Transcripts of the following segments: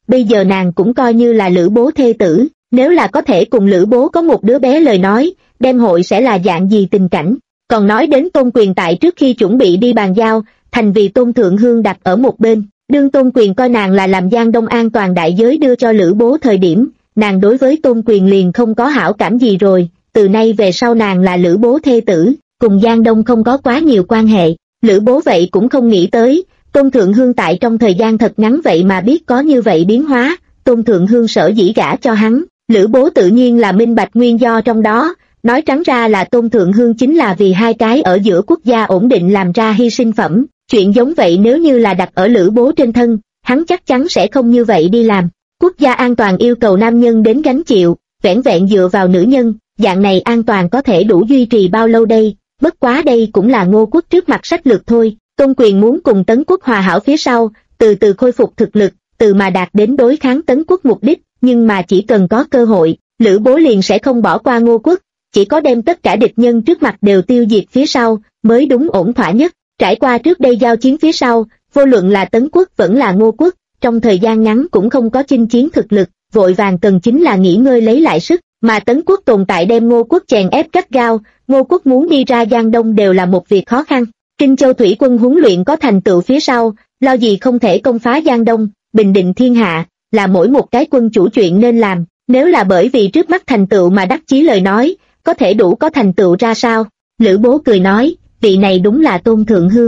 bây giờ nàng cũng coi như là Lữ Bố thê tử, nếu là có thể cùng Lữ Bố có một đứa bé lời nói, đem hội sẽ là dạng gì tình cảnh. Còn nói đến Tôn Quyền tại trước khi chuẩn bị đi bàn giao, thành vì Tôn Thượng Hương đặt ở một bên, đương Tôn Quyền coi nàng là làm Giang Đông an toàn đại giới đưa cho Lữ Bố thời điểm, nàng đối với Tôn Quyền liền không có hảo cảm gì rồi, từ nay về sau nàng là Lữ Bố thê tử, cùng Giang Đông không có quá nhiều quan hệ. Lữ Bố vậy cũng không nghĩ tới, Tôn Thượng Hương tại trong thời gian thật ngắn vậy mà biết có như vậy biến hóa, Tôn Thượng Hương sở dĩ gả cho hắn, Lữ Bố tự nhiên là minh bạch nguyên do trong đó, nói trắng ra là Tôn Thượng Hương chính là vì hai cái ở giữa quốc gia ổn định làm ra hy sinh phẩm, chuyện giống vậy nếu như là đặt ở Lữ Bố trên thân, hắn chắc chắn sẽ không như vậy đi làm. Quốc gia an toàn yêu cầu nam nhân đến gánh chịu, vẻn vẹn dựa vào nữ nhân, dạng này an toàn có thể đủ duy trì bao lâu đây, bất quá đây cũng là Ngô Quốc trước mặt sách lược thôi. Tôn Quyền muốn cùng Tấn Quốc hòa hảo phía sau, từ từ khôi phục thực lực, từ mà đạt đến đối kháng Tấn Quốc mục đích, nhưng mà chỉ cần có cơ hội, Lữ Bố liền sẽ không bỏ qua Ngô Quốc, chỉ có đem tất cả địch nhân trước mặt đều tiêu diệt phía sau, mới đúng ổn thỏa nhất. Trải qua trước đây giao chiến phía sau, vô luận là Tấn Quốc vẫn là Ngô Quốc, trong thời gian ngắn cũng không có chinh chiến thực lực, vội vàng cần chính là nghỉ ngơi lấy lại sức, mà Tấn Quốc tồn tại đem Ngô Quốc chèn ép gắt gao, Ngô Quốc muốn đi ra Giang Đông đều là một việc khó khăn. Kinh Châu thủy quân huấn luyện có thành tựu phía sau, lo gì không thể công phá Giang Đông, bình định thiên hạ, là mỗi một cái quân chủ chuyện nên làm, nếu là bởi vì trước mắt thành tựu mà đắc chí lời nói, có thể đủ có thành tựu ra sao? Lữ Bố cười nói, vị này đúng là Tôn Thượng Hương.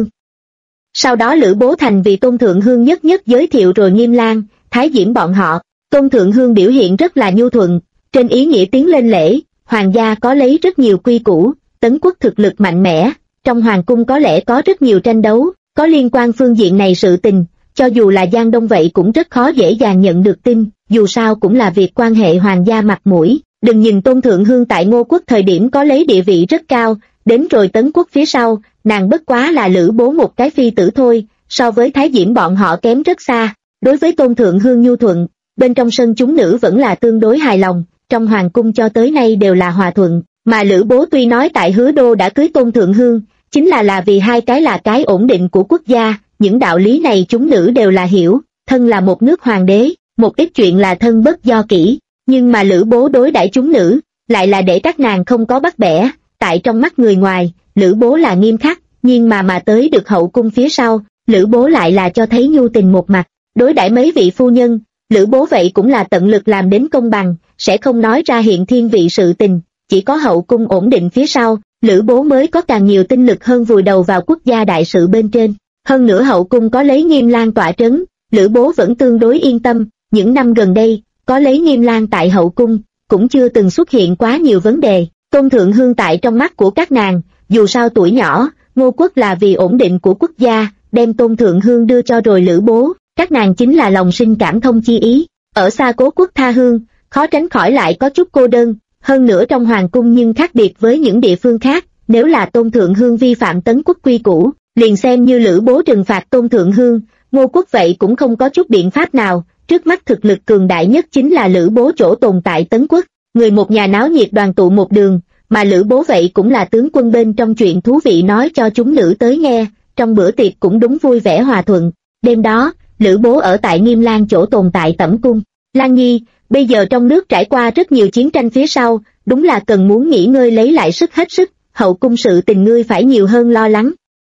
Sau đó Lữ Bố thành vì Tôn Thượng Hương nhất nhất giới thiệu rồi Nghiêm Lang, Thái Diễm bọn họ. Tôn Thượng Hương biểu hiện rất là nhu thuận, trên ý nghĩa tiến lên lễ, hoàng gia có lấy rất nhiều quy củ, Tấn Quốc thực lực mạnh mẽ, trong hoàng cung có lẽ có rất nhiều tranh đấu, có liên quan phương diện này sự tình, cho dù là Giang Đông vậy cũng rất khó dễ dàng nhận được tin, dù sao cũng là việc quan hệ hoàng gia mặt mũi. Đừng nhìn Tôn Thượng Hương tại Ngô Quốc thời điểm có lấy địa vị rất cao, đến rồi Tấn Quốc phía sau, nàng bất quá là Lữ Bố một cái phi tử thôi, so với Thái Diễm bọn họ kém rất xa. Đối với Tôn Thượng Hương nhu thuận, bên trong sân chúng nữ vẫn là tương đối hài lòng, trong hoàng cung cho tới nay đều là hòa thuận, mà Lữ Bố tuy nói tại Hứa Đô đã cưới Tôn Thượng Hương, chính là vì hai cái là cái ổn định của quốc gia, những đạo lý này chúng nữ đều là hiểu, thân là một nước hoàng đế, một ít chuyện là thân bất do kỷ, nhưng mà Lữ Bố đối đãi chúng nữ, lại là để các nàng không có bắt bẻ, tại trong mắt người ngoài, Lữ Bố là nghiêm khắc, nhưng mà tới được hậu cung phía sau, Lữ Bố lại là cho thấy nhu tình một mặt, đối đãi mấy vị phu nhân, Lữ Bố vậy cũng là tận lực làm đến công bằng, sẽ không nói ra hiện thiên vị sự tình, chỉ có hậu cung ổn định phía sau, Lữ Bố mới có càng nhiều tinh lực hơn vùi đầu vào quốc gia đại sự bên trên. Hơn nữa hậu cung có lấy Nghiêm Lang tọa trấn, Lữ Bố vẫn tương đối yên tâm, những năm gần đây, có lấy Nghiêm Lang tại hậu cung, cũng chưa từng xuất hiện quá nhiều vấn đề. Tôn Thượng Hương tại trong mắt của các nàng, dù sao tuổi nhỏ, Ngô Quốc là vì ổn định của quốc gia, đem Tôn Thượng Hương đưa cho rồi Lữ Bố, các nàng chính là lòng sinh cảm thông chi ý. Ở xa cố quốc tha hương, khó tránh khỏi lại có chút cô đơn, hơn nữa trong hoàng cung nhưng khác biệt với những địa phương khác, nếu là Tôn Thượng Hương vi phạm Tấn Quốc quy củ, liền xem như Lữ Bố trừng phạt Tôn Thượng Hương, Ngô Quốc vậy cũng không có chút biện pháp nào, trước mắt thực lực cường đại nhất chính là Lữ Bố chỗ tồn tại Tấn Quốc, người một nhà náo nhiệt đoàn tụ một đường, mà Lữ Bố vậy cũng là tướng quân bên trong chuyện thú vị nói cho chúng nữ tới nghe, trong bữa tiệc cũng đúng vui vẻ hòa thuận. Đêm đó, Lữ Bố ở tại Nghiêm Lang chỗ tồn tại Tẩm Cung. Lan Nhi, bây giờ trong nước trải qua rất nhiều chiến tranh phía sau, đúng là cần muốn nghỉ ngơi lấy lại sức hết sức, hậu cung sự tình ngươi phải nhiều hơn lo lắng.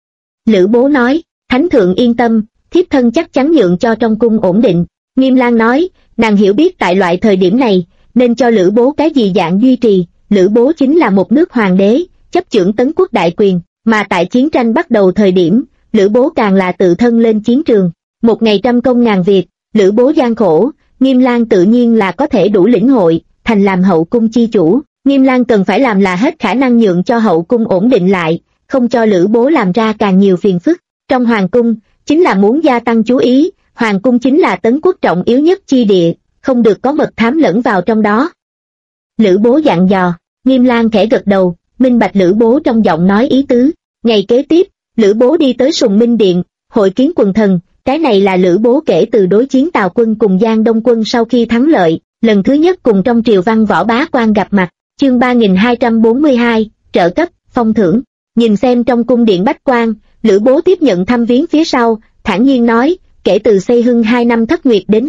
Lữ Bố nói, Thánh thượng yên tâm, thiếp thân chắc chắn nhượng cho trong cung ổn định. Nghiêm Lang nói, nàng hiểu biết tại loại thời điểm này, nên cho Lữ Bố cái gì dạng duy trì, Lữ Bố chính là một nước hoàng đế, chấp chưởng Tấn Quốc đại quyền, mà tại chiến tranh bắt đầu thời điểm, Lữ Bố càng là tự thân lên chiến trường. Một ngày trăm công ngàn việc, Lữ Bố gian khổ, Nghiêm Lang tự nhiên là có thể đủ lĩnh hội, thành làm hậu cung chi chủ. Nghiêm Lang cần phải làm là hết khả năng nhượng cho hậu cung ổn định lại, không cho Lữ Bố làm ra càng nhiều phiền phức. Trong hoàng cung, chính là muốn gia tăng chú ý, hoàng cung chính là Tấn Quốc trọng yếu nhất chi địa, không được có mật thám lẫn vào trong đó. Lữ Bố dặn dò, Nghiêm Lang khẽ gật đầu, minh bạch Lữ Bố trong giọng nói ý tứ. Ngày kế tiếp, Lữ Bố đi tới Sùng Minh Điện, hội kiến quần thần, cái này là Lữ Bố kể từ đối chiến Tào quân cùng Giang Đông quân sau khi thắng lợi, lần thứ nhất cùng trong triều văn võ bá quan gặp mặt. Chương 3242, trợ cấp, phong thưởng. Nhìn xem trong cung điện bách quan, Lữ Bố tiếp nhận thăm viếng phía sau, thản nhiên nói, kể từ xây hưng 2 năm thất nguyệt đến nay,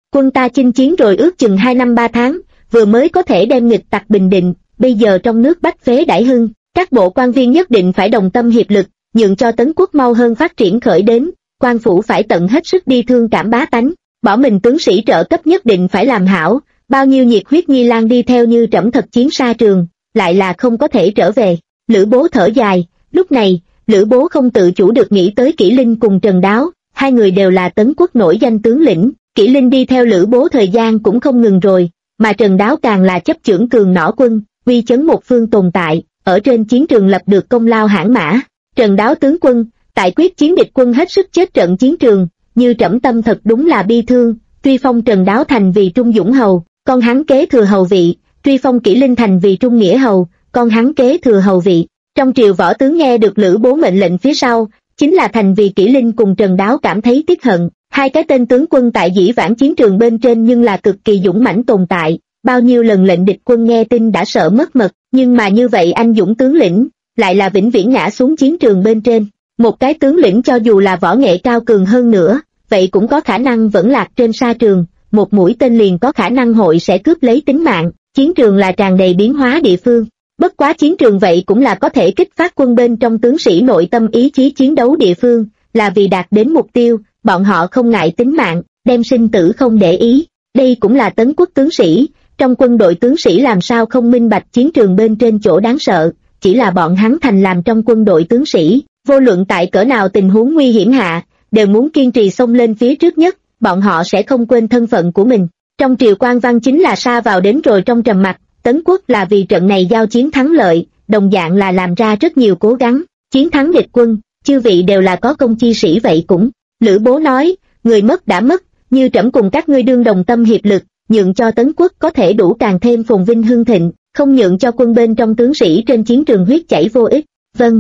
Quân ta chinh chiến rồi ước chừng 2 năm 3 tháng, vừa mới có thể đem nghịch tặc bình định, bây giờ trong nước bách phế đãi hưng, các bộ quan viên nhất định phải đồng tâm hiệp lực, nhượng cho Tấn quốc mau hơn phát triển khởi đến, quan phủ phải tận hết sức đi thương cảm bá tánh, bỏ mình tướng sĩ trợ cấp nhất định phải làm hảo, bao nhiêu nhiệt huyết nhi lang đi theo như trẫm thật chiến xa trường, lại là không có thể trở về. Lữ Bố thở dài, lúc này, Lữ Bố không tự chủ được nghĩ tới Kỷ Linh cùng Trần Đáo, hai người đều là Tấn quốc nổi danh tướng lĩnh, Kỷ Linh đi theo Lữ Bố thời gian cũng không ngừng rồi, mà Trần Đáo càng là chấp chưởng cường nỏ quân, uy chấn một phương tồn tại, ở trên chiến trường lập được công lao hãn mã. Trần Đáo tướng quân, tại quyết chiến địch quân hết sức chết trận chiến trường, như trẫm tâm thật đúng là bi thương, tuy phong Trần Đáo thành vì Trung Dũng hầu, con hắn kế thừa hầu vị, tuy phong Kỷ Linh thành vì Trung Nghĩa hầu, con hắn kế thừa hầu vị. Trong triều võ tướng nghe được Lữ Bố mệnh lệnh phía sau, chính là thành vì Kỷ Linh cùng Trần Đáo cảm thấy tiếc hận, hai cái tên tướng quân tại dĩ vãng chiến trường bên trên nhưng là cực kỳ dũng mãnh tồn tại, bao nhiêu lần lệnh địch quân nghe tin đã sợ mất mật, nhưng mà như vậy anh dũng tướng lĩnh, lại là vĩnh viễn ngã xuống chiến trường bên trên. Một cái tướng lĩnh cho dù là võ nghệ cao cường hơn nữa, vậy cũng có khả năng vẫn lạc trên sa trường, một mũi tên liền có khả năng hội sẽ cướp lấy tính mạng, chiến trường là tràn đầy biến hóa địa phương. Bất quá chiến trường vậy cũng là có thể kích phát quân bên trong tướng sĩ nội tâm ý chí chiến đấu địa phương, là vì đạt đến mục tiêu, bọn họ không ngại tính mạng, đem sinh tử không để ý. Đây cũng là Tấn quốc tướng sĩ, trong quân đội tướng sĩ làm sao không minh bạch chiến trường bên trên chỗ đáng sợ, chỉ là bọn hắn thành làm trong quân đội tướng sĩ, vô luận tại cỡ nào tình huống nguy hiểm hạ, đều muốn kiên trì xông lên phía trước nhất, bọn họ sẽ không quên thân phận của mình. Trong triều quan văn chính là sa vào đến rồi trong trầm mặc, Tấn quốc là vì trận này giao chiến thắng lợi, đồng dạng là làm ra rất nhiều cố gắng, chiến thắng địch quân, chư vị đều là có công chi sĩ vậy cũng. Lữ Bố nói, người mất đã mất, như trẫm cùng các ngươi đương đồng tâm hiệp lực, nhượng cho Tấn quốc có thể đủ càng thêm phồn vinh hưng thịnh, không nhượng cho quân bên trong tướng sĩ trên chiến trường huyết chảy vô ích. Vâng.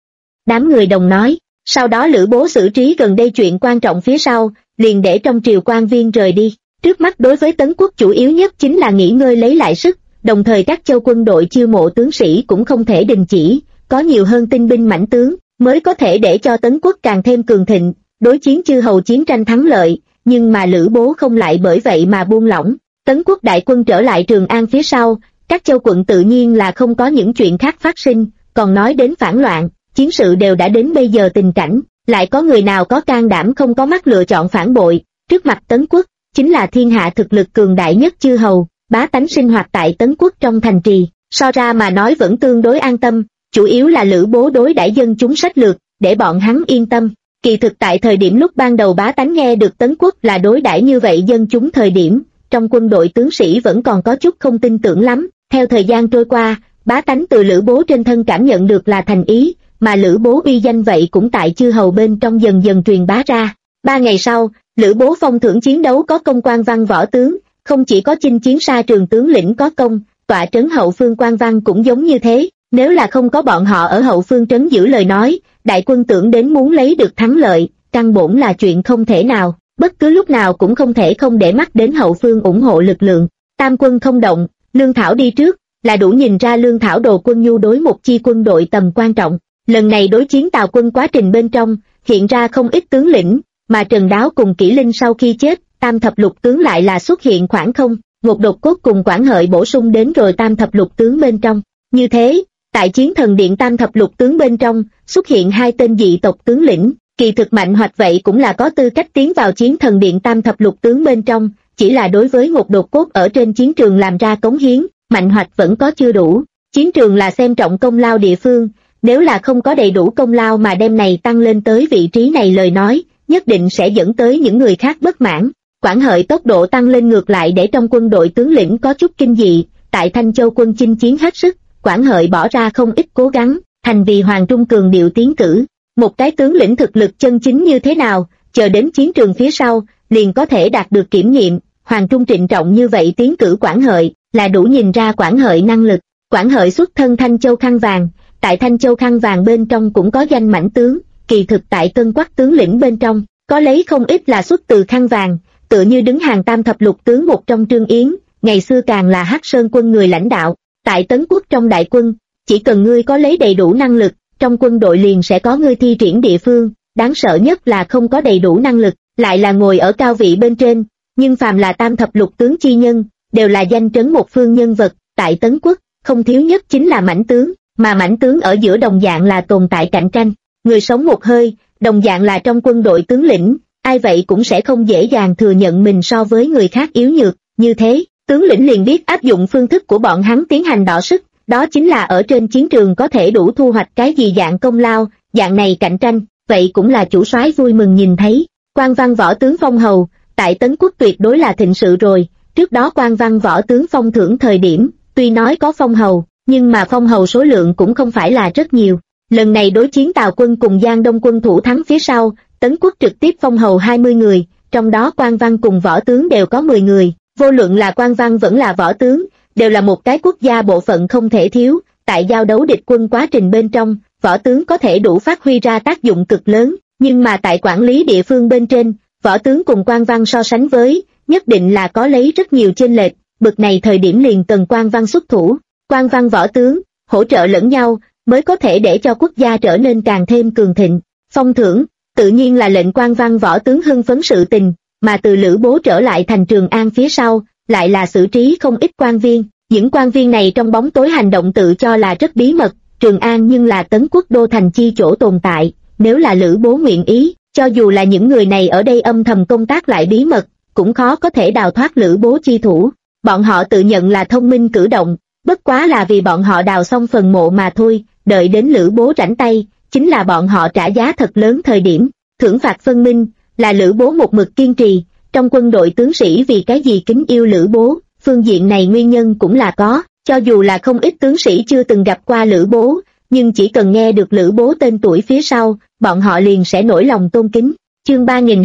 Đám người đồng nói, sau đó Lữ Bố xử trí gần đây chuyện quan trọng phía sau, liền để trong triều quan viên rời đi. Trước mắt đối với Tấn quốc chủ yếu nhất chính là nghỉ ngơi lấy lại sức, đồng thời các châu quân đội chiêu mộ tướng sĩ cũng không thể đình chỉ, có nhiều hơn tinh binh mãnh tướng, mới có thể để cho Tấn quốc càng thêm cường thịnh, đối chiến chư hầu chiến tranh thắng lợi, nhưng mà Lữ Bố không lại bởi vậy mà buông lỏng. Tấn quốc đại quân trở lại Trường An phía sau, các châu quận tự nhiên là không có những chuyện khác phát sinh, còn nói đến phản loạn, chiến sự đều đã đến bây giờ tình cảnh, lại có người nào có can đảm không có mắt lựa chọn phản bội. Trước mặt Tấn quốc, chính là thiên hạ thực lực cường đại nhất chư hầu, bá tánh sinh hoạt tại Tấn quốc trong thành trì, so ra mà nói vẫn tương đối an tâm, chủ yếu là Lữ Bố đối đãi dân chúng sách lược, để bọn hắn yên tâm. Kỳ thực tại thời điểm lúc ban đầu bá tánh nghe được Tấn quốc là đối đãi như vậy dân chúng thời điểm, trong quân đội tướng sĩ vẫn còn có chút không tin tưởng lắm, theo thời gian trôi qua, bá tánh từ Lữ Bố trên thân cảm nhận được là thành ý, mà Lữ Bố uy danh vậy cũng tại chư hầu bên trong dần dần truyền bá ra. 3 ngày sau, Lữ Bố phong thưởng chiến đấu có công quan văn võ tướng, không chỉ có chinh chiến xa trường tướng lĩnh có công, tọa trấn hậu phương quan văn cũng giống như thế, nếu là không có bọn họ ở hậu phương trấn giữ lời nói, đại quân tưởng đến muốn lấy được thắng lợi, căn bổn là chuyện không thể nào, bất cứ lúc nào cũng không thể không để mắt đến hậu phương ủng hộ lực lượng. Tam quân không động, lương thảo đi trước, là đủ nhìn ra lương thảo đồ quân nhu đối một chi quân đội tầm quan trọng. Lần này đối chiến Tào quân quá trình bên trong, hiện ra không ít tướng lĩnh, mà Trần Đáo cùng Kỷ Linh sau khi chết, tam thập lục tướng lại là xuất hiện khoảng không, một đột cốt cùng Quản Hợi bổ sung đến rồi tam thập lục tướng bên trong. Như thế, tại chiến thần điện tam thập lục tướng bên trong, xuất hiện 2 tên dị tộc tướng lĩnh, kỳ thực Mạnh Hoạch vậy cũng là có tư cách tiến vào chiến thần điện tam thập lục tướng bên trong, chỉ là đối với một đột cốt ở trên chiến trường làm ra cống hiến, Mạnh Hoạch vẫn có chưa đủ. Chiến trường là xem trọng công lao địa phương, nếu là không có đầy đủ công lao mà đem này tăng lên tới vị trí này lời nói, nhất định sẽ dẫn tới những người khác bất mãn. Quản Hợi tốc độ tăng lên ngược lại để trong quân đội tướng lĩnh có chút kinh dị, tại Thanh Châu quân chinh chiến hết sức, Quản Hợi bỏ ra không ít cố gắng, thành vì Hoàng Trung cường điệu tiến cử. Một cái tướng lĩnh thực lực chân chính như thế nào, chờ đến chiến trường phía sau, liền có thể đạt được kiểm nghiệm. Hoàng Trung trịnh trọng như vậy tiến cử Quản Hợi, là đủ nhìn ra Quản Hợi năng lực. Quản Hợi xuất thân Thanh Châu khăn vàng, tại Thanh Châu khăn vàng bên trong cũng có danh mãnh tướng, kỳ thực tại Cân Quắc tướng lĩnh bên trong, có lấy không ít là xuất từ khăn vàng, tựa như đứng hàng tam thập lục tướng một trong Trương Yến, ngày xưa càng là Hắc Sơn quân người lãnh đạo. Tại Tấn quốc trong đại quân, chỉ cần ngươi có lấy đầy đủ năng lực, trong quân đội liền sẽ có ngươi thi triển địa phương, đáng sợ nhất là không có đầy đủ năng lực, lại là ngồi ở cao vị bên trên, nhưng phàm là tam thập lục tướng chi nhân, đều là danh trấn một phương nhân vật, tại Tấn Quốc, không thiếu nhất chính là mãnh tướng, mà mãnh tướng ở giữa đồng dạng là tồn tại cạnh tranh, người sống một hơi, đồng dạng là trong quân đội tướng lĩnh, ai vậy cũng sẽ không dễ dàng thừa nhận mình so với người khác yếu nhược, như thế, tướng lĩnh liền biết áp dụng phương thức của bọn hắn tiến hành đọ sức, đó chính là ở trên chiến trường có thể đủ thu hoạch cái gì dạng công lao, dạng này cạnh tranh, vậy cũng là chủ soái vui mừng nhìn thấy. Quan văn võ tướng phong hầu, tại Tấn Quốc tuyệt đối là thịnh sự rồi, trước đó quan văn võ tướng phong thưởng thời điểm, tuy nói có phong hầu, nhưng mà phong hầu số lượng cũng không phải là rất nhiều. Lần này đối chiến Tào quân cùng Giang Đông quân thủ thắng phía sau, Tấn Quốc trực tiếp phong hầu 20 người, trong đó quan văn cùng võ tướng đều có 10 người, vô luận là quan văn vẫn là võ tướng, đều là một cái quốc gia bộ phận không thể thiếu, tại giao đấu địch quân quá trình bên trong, võ tướng có thể đủ phát huy ra tác dụng cực lớn, nhưng mà tại quản lý địa phương bên trên, võ tướng cùng quan văn so sánh với, nhất định là có lấy rất nhiều chênh lệch, bực này thời điểm liền cần quan văn xuất thủ, quan văn võ tướng, hỗ trợ lẫn nhau, mới có thể để cho quốc gia trở nên càng thêm cường thịnh. Phong thưởng, tự nhiên là lệnh quan văn võ tướng hưng phấn sự tình, mà từ Lữ Bố trở lại thành Trường An phía sau, lại là xử trí không ít quan viên, những quan viên này trong bóng tối hành động tự cho là rất bí mật, Trường An nhưng là Tấn Quốc đô thành chi chỗ tồn tại, nếu là Lữ Bố nguyện ý, cho dù là những người này ở đây âm thầm công tác lại bí mật, cũng khó có thể đào thoát Lữ Bố chi thủ. Bọn họ tự nhận là thông minh cử động, bất quá là vì bọn họ đào xong phần mộ mà thôi, đợi đến Lữ Bố rảnh tay, chính là bọn họ trả giá thật lớn thời điểm. Thưởng phạt phân minh, là Lữ Bố một mực kiên trì, trong quân đội tướng sĩ vì cái gì kính yêu Lữ Bố, phương diện này nguyên nhân cũng là có, cho dù là không ít tướng sĩ chưa từng gặp qua Lữ Bố, nhưng chỉ cần nghe được Lữ Bố tên tuổi phía sau, bọn họ liền sẽ nổi lòng tôn kính. Chương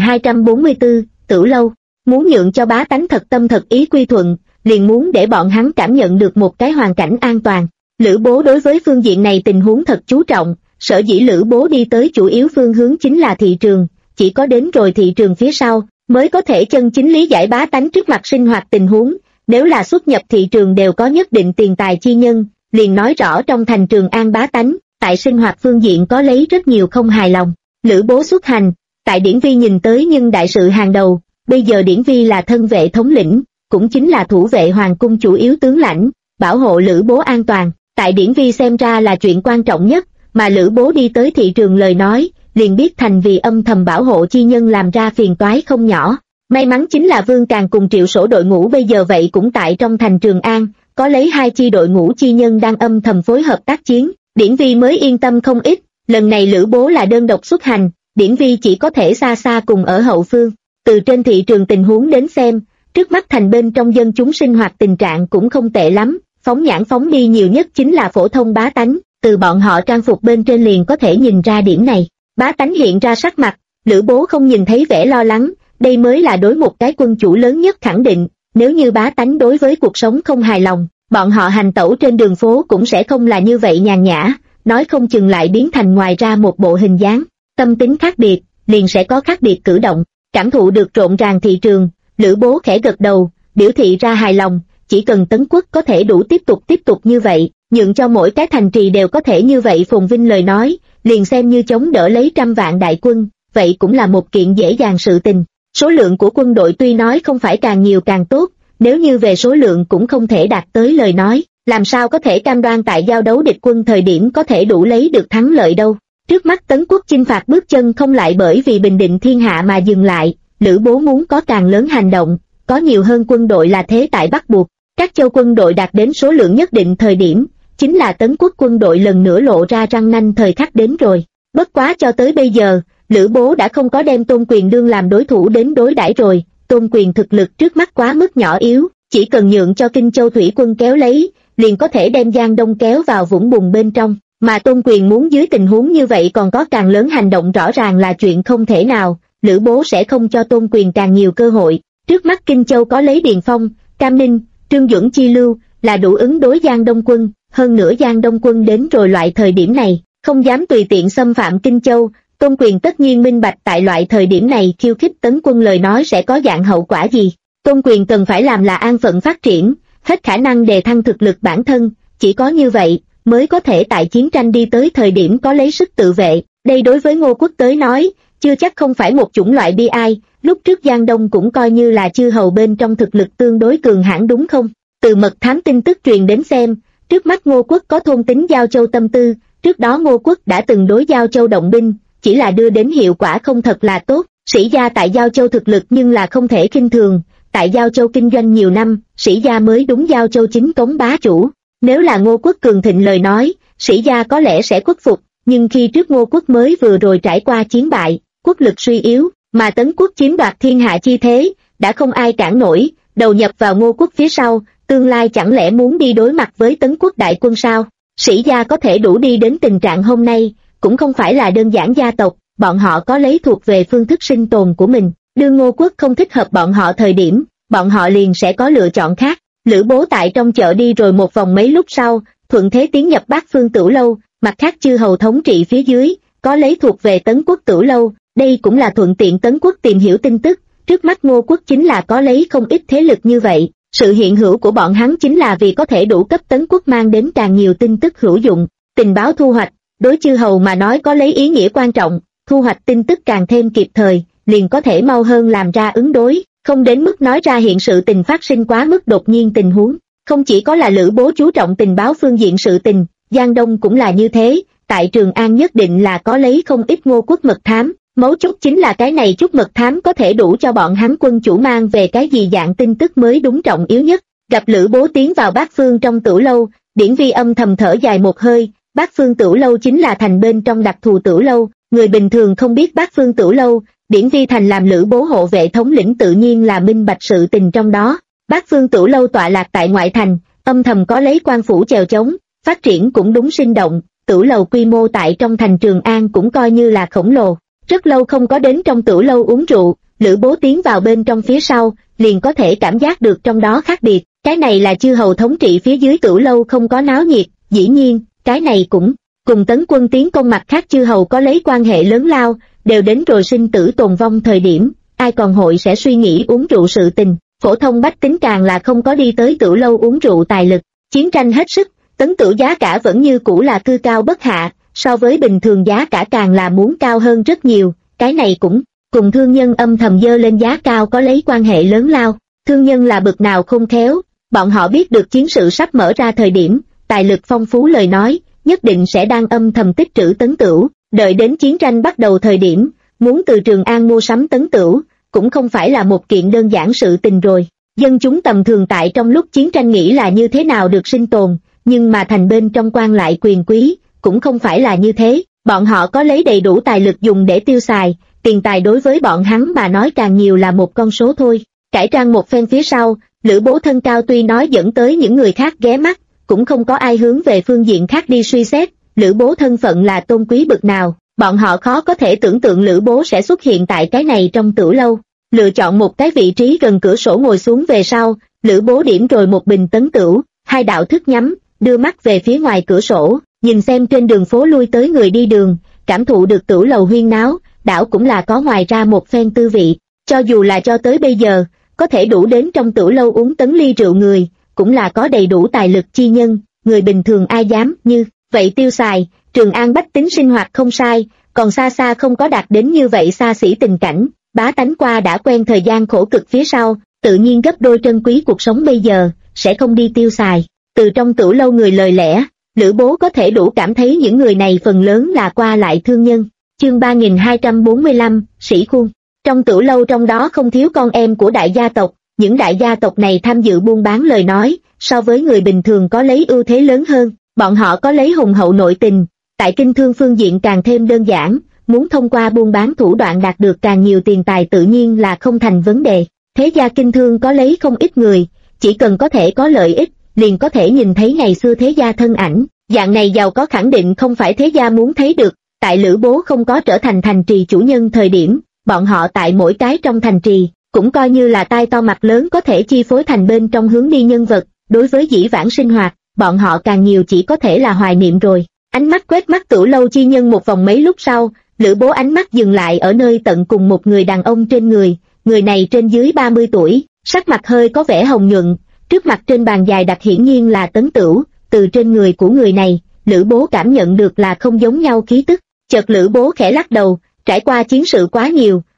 3244, Tửu Lâu, muốn nhượng cho bá tánh thật tâm thật ý quy thuận, liền muốn để bọn hắn cảm nhận được một cái hoàn cảnh an toàn. Lữ Bố đối với phương diện này tình huống thật chú trọng, sở dĩ Lữ Bố đi tới chủ yếu phương hướng chính là thị trường, chỉ có đến rồi thị trường phía sau, mới có thể chân chính lý giải bá tánh trước mặt sinh hoạt tình huống, nếu là xuất nhập thị trường đều có nhất định tiền tài chi nhân, liền nói rõ trong thành Trường An bá tánh, tại sinh hoạt phương diện có lấy rất nhiều không hài lòng. Lữ Bố xuất hành, tại Điển Vi nhìn tới nhưng đại sự hàng đầu, bây giờ Điển Vi là thân vệ thống lĩnh, cũng chính là thủ vệ hoàng cung chủ yếu tướng lãnh, bảo hộ Lữ Bố an toàn, tại Điển Vi xem ra là chuyện quan trọng nhất, mà Lữ Bố đi tới thị trường lời nói, liền biết thành vì âm thầm bảo hộ chi nhân làm ra phiền toái không nhỏ. May mắn chính là Vương Càng cùng Triệu Sổ đội ngũ bây giờ vậy cũng tại trong thành Trường An, có lấy hai chi đội ngũ chi nhân đang âm thầm phối hợp tác chiến, Điển Vi mới yên tâm không ít. Lần này Lữ Bố là đơn độc xuất hành, Điển Vi chỉ có thể xa xa cùng ở hậu phương. Từ trên thị trường tình huống đến xem, trước mắt thành bên trong dân chúng sinh hoạt tình trạng cũng không tệ lắm, phóng nhãn phóng đi nhiều nhất chính là phổ thông bá tánh, từ bọn họ trang phục bên trên liền có thể nhìn ra điểm này. Bá tánh hiện ra sắc mặt, Lữ Bố không nhìn thấy vẻ lo lắng, đây mới là đối một cái quân chủ lớn nhất khẳng định, nếu như bá tánh đối với cuộc sống không hài lòng, bọn họ hành tẩu trên đường phố cũng sẽ không là như vậy nhàn nhã, nói không chừng lại biến thành ngoài ra một bộ hình dáng, tâm tính khác biệt, liền sẽ có khác biệt cử động. Cảm thụ được rộn ràng thị trường, Lữ Bố khẽ gật đầu, biểu thị ra hài lòng, chỉ cần Tấn Quốc có thể đủ tiếp tục như vậy, nhượng cho mỗi cái thành trì đều có thể như vậy phồn vinh lời nói, liền xem như chống đỡ lấy 100 vạn đại quân, vậy cũng là một kiện dễ dàng sự tình. Số lượng của quân đội tuy nói không phải càng nhiều càng tốt, nếu như về số lượng cũng không thể đạt tới lời nói, làm sao có thể cam đoan tại giao đấu địch quân thời điểm có thể đủ lấy được thắng lợi đâu. Trước mắt Tấn Quốc chinh phạt bước chân không lại bởi vì bình định thiên hạ mà dừng lại, Lữ Bố muốn có càng lớn hành động, có nhiều hơn quân đội là thế tại bắt buộc. Các châu quân đội đạt đến số lượng nhất định thời điểm, chính là Tấn Quốc quân đội lần nữa lộ ra răng nanh thời khắc đến rồi. Bất quá cho tới bây giờ, Lữ Bố đã không có đem Tôn Quyền đương làm đối thủ đến đối đãi rồi, Tôn Quyền thực lực trước mắt quá mức nhỏ yếu, chỉ cần nhượng cho Kinh Châu thủy quân kéo lấy, liền có thể đem Giang Đông kéo vào vũng bùn bên trong, mà Tôn Quyền muốn dưới tình huống như vậy còn có càng lớn hành động rõ ràng là chuyện không thể nào, Lữ Bố sẽ không cho Tôn Quyền càng nhiều cơ hội. Trước mắt Kinh Châu có lấy Điền Phong, Cam Ninh, Trương Duẩn chi lưu, là đủ ứng đối Giang Đông quân, hơn nữa Giang Đông quân đến rồi loại thời điểm này, không dám tùy tiện xâm phạm Kinh Châu, Tôn Quyền tất nhiên minh bạch tại loại thời điểm này khiêu khích tấn quân lời nói sẽ có dạng hậu quả gì. Tôn Quyền cần phải làm là an phận phát triển, hết khả năng đề thăng thực lực bản thân, chỉ có như vậy mới có thể tại chiến tranh đi tới thời điểm có lấy sức tự vệ. Đây đối với Ngô Quốc tới nói, chưa chắc không phải một chủng loại bi ai, lúc trước Giang Đông cũng coi như là chư hầu bên trong thực lực tương đối cường hãn đúng không? Từ mật thám tin tức truyền đến xem, trước mắt Ngô Quốc có thôn tính Giao Châu tâm tư, trước đó Ngô Quốc đã từng đối Giao Châu động binh, chỉ là đưa đến hiệu quả không thật là tốt. Sĩ gia tại Giao Châu thực lực nhưng là không thể khinh thường, tại Giao Châu kinh doanh nhiều năm, sĩ gia mới đúng Giao Châu chính cống bá chủ. Nếu là Ngô Quốc cường thịnh lời nói, sĩ gia có lẽ sẽ khuất phục, nhưng khi trước Ngô Quốc mới vừa rồi trải qua chiến bại, quốc lực suy yếu, mà Tấn Quốc chiếm đoạt thiên hạ chi thế, đã không ai cản nổi, đầu nhập vào Ngô Quốc phía sau, tương lai chẳng lẽ muốn đi đối mặt với Tấn Quốc đại quân sao? Sĩ gia có thể đủ đi đến tình trạng hôm nay, cũng không phải là đơn giản gia tộc, bọn họ có lấy thuộc về phương thức sinh tồn của mình, đương Ngô Quốc không thích hợp bọn họ thời điểm, bọn họ liền sẽ có lựa chọn khác. Lữ Bố tại trong chợ đi rồi một vòng mấy lúc sau, thuận thế tiến nhập Bát Phương Tửu Lâu, mặt khác chư hầu thống trị phía dưới, có lấy thuộc về Tấn Quốc Tửu Lâu, đây cũng là thuận tiện Tấn Quốc tìm hiểu tin tức, trước mắt Ngô Quốc chính là có lấy không ít thế lực như vậy, sự hiện hữu của bọn hắn chính là vì có thể đủ cấp Tấn Quốc mang đến càng nhiều tin tức hữu dụng, tình báo thu hoạch, đối chư hầu mà nói có lấy ý nghĩa quan trọng, thu hoạch tin tức càng thêm kịp thời, liền có thể mau hơn làm ra ứng đối, không đến mức nói ra hiện sự tình phát sinh quá mức đột nhiên tình huống. Không chỉ có là Lữ Bố chú trọng tình báo phương diện sự tình, Giang Đông cũng là như thế, tại Trường An nhất định là có lấy không ít Ngô Quốc mật thám, mấu chốt chính là cái này chút mật thám có thể đủ cho bọn hắn quân chủ mang về cái gì dạng tin tức mới đúng trọng yếu nhất. Gặp Lữ Bố tiến vào Bát Phương trong Tửu Lâu, Điển Vi âm thầm thở dài một hơi, Bát Phương Tửu Lâu chính là thành bên trong đặc thù Tửu Lâu, người bình thường không biết Bát Phương Tửu Lâu, Điển Vi thành làm Lữ Bố hộ vệ thống lĩnh tự nhiên là minh bạch sự tình trong đó. Bát Phương Tửu Lâu tọa lạc tại ngoại thành, âm thầm có lấy quan phủ chèo chống, phát triển cũng đúng sinh động, Tửu Lâu quy mô tại trong thành Trường An cũng coi như là khổng lồ. Rất lâu không có đến trong Tửu Lâu uống rượu, Lữ Bố tiến vào bên trong phía sau, liền có thể cảm giác được trong đó khác biệt, cái này là chư hầu thống trị phía dưới Tửu Lâu không có náo nhiệt, dĩ nhiên, cái này cũng cùng Tấn Quân tiến công mặt khác chư hầu có lấy quan hệ lớn lao, đều đến rồi sinh tử tồn vong thời điểm, ai còn hội sẽ suy nghĩ uống rượu sự tình, phổ thông bách tính càng là không có đi tới Tửu Lâu uống rượu tài lực, chiến tranh hết sức, Tấn Tửu giá cả vẫn như cũ là cư cao bất hạ, so với bình thường giá cả càng là muốn cao hơn rất nhiều, cái này cũng cùng thương nhân âm thầm dơ lên giá cao có lấy quan hệ lớn lao, thương nhân là bực nào không khéo, bọn họ biết được chiến sự sắp mở ra thời điểm, tài lực phong phú lời nói, nhất định sẽ đang âm thầm tích trữ Tấn Tửu, đợi đến chiến tranh bắt đầu thời điểm, muốn từ Trường An mua sắm Tấn Tửu, cũng không phải là một kiện đơn giản sự tình rồi. Dân chúng tầm thường tại trong lúc chiến tranh nghĩ là như thế nào được sinh tồn, nhưng mà thành bên trong quan lại quyền quý, cũng không phải là như thế, bọn họ có lấy đầy đủ tài lực dùng để tiêu xài, tiền tài đối với bọn hắn mà nói càng nhiều là một con số thôi. Cải trang một phen phía sau, Lữ Bố thân cao tuy nói dẫn tới những người khác ghé mắt, cũng không có ai hướng về phương diện khác đi suy xét, Lữ Bố thân phận là tôn quý bực nào, bọn họ khó có thể tưởng tượng Lữ Bố sẽ xuất hiện tại cái này trong Tửu Lâu. Lựa chọn một cái vị trí gần cửa sổ ngồi xuống về sau, Lữ Bố điểm rồi một bình Tấn Tửu, hai đạo thức nhắm, đưa mắt về phía ngoài cửa sổ, nhìn xem trên đường phố lui tới người đi đường, cảm thụ được Tửu Lầu huyên náo, đảo cũng là có ngoài ra một phen tư vị, cho dù là cho tới bây giờ, có thể đủ đến trong Tửu Lâu uống tấn ly rượu người, cũng là có đầy đủ tài lực chi nhân, người bình thường ai dám như vậy tiêu xài. Trường An bách tính sinh hoạt không sai, còn xa xa không có đạt đến như vậy xa xỉ tình cảnh, bá tánh qua đã quen thời gian khổ cực phía sau, tự nhiên gấp đôi trân quý cuộc sống bây giờ, sẽ không đi tiêu xài. Từ trong Tửu Lâu người lời lẽ, Lữ Bố có thể đủ cảm thấy những người này phần lớn là qua lại thương nhân. Chương 3245, Sĩ Khuôn. Trong Tửu Lâu trong đó không thiếu con em của đại gia tộc, những đại gia tộc này tham dự buôn bán lời nói, so với người bình thường có lấy ưu thế lớn hơn, bọn họ có lấy hùng hậu nội tình, tại kinh thương phương diện càng thêm đơn giản, muốn thông qua buôn bán thủ đoạn đạt được càng nhiều tiền tài tự nhiên là không thành vấn đề. Thế gia kinh thương có lấy không ít người, chỉ cần có thể có lợi ích, liền có thể nhìn thấy ngày xưa thế gia thân ảnh, dạng này giàu có khẳng định không phải thế gia muốn thấy được. Tại Lữ Bố không có trở thành thành trì chủ nhân thời điểm, bọn họ tại mỗi cái trong thành trì, cũng coi như là tai to mặt lớn có thể chi phối thành bên trong hướng đi nhân vật, đối với dĩ vãng sinh hoạt, bọn họ càng nhiều chỉ có thể là hoài niệm rồi. Ánh mắt quét mắt Tửu Lâu chi nhân một vòng mấy lúc sau, Lữ Bố ánh mắt dừng lại ở nơi tận cùng một người đàn ông trên người này trên dưới 30 tuổi, sắc mặt hơi có vẻ hồng nhuận, trước mặt trên bàn dài đặt hiển nhiên là Tấn Tửu, từ trên người của người này, Lữ Bố cảm nhận được là không giống nhau khí tức. Chợt Lữ Bố khẽ lắc đầu, trải qua chiến sự quá nhiều,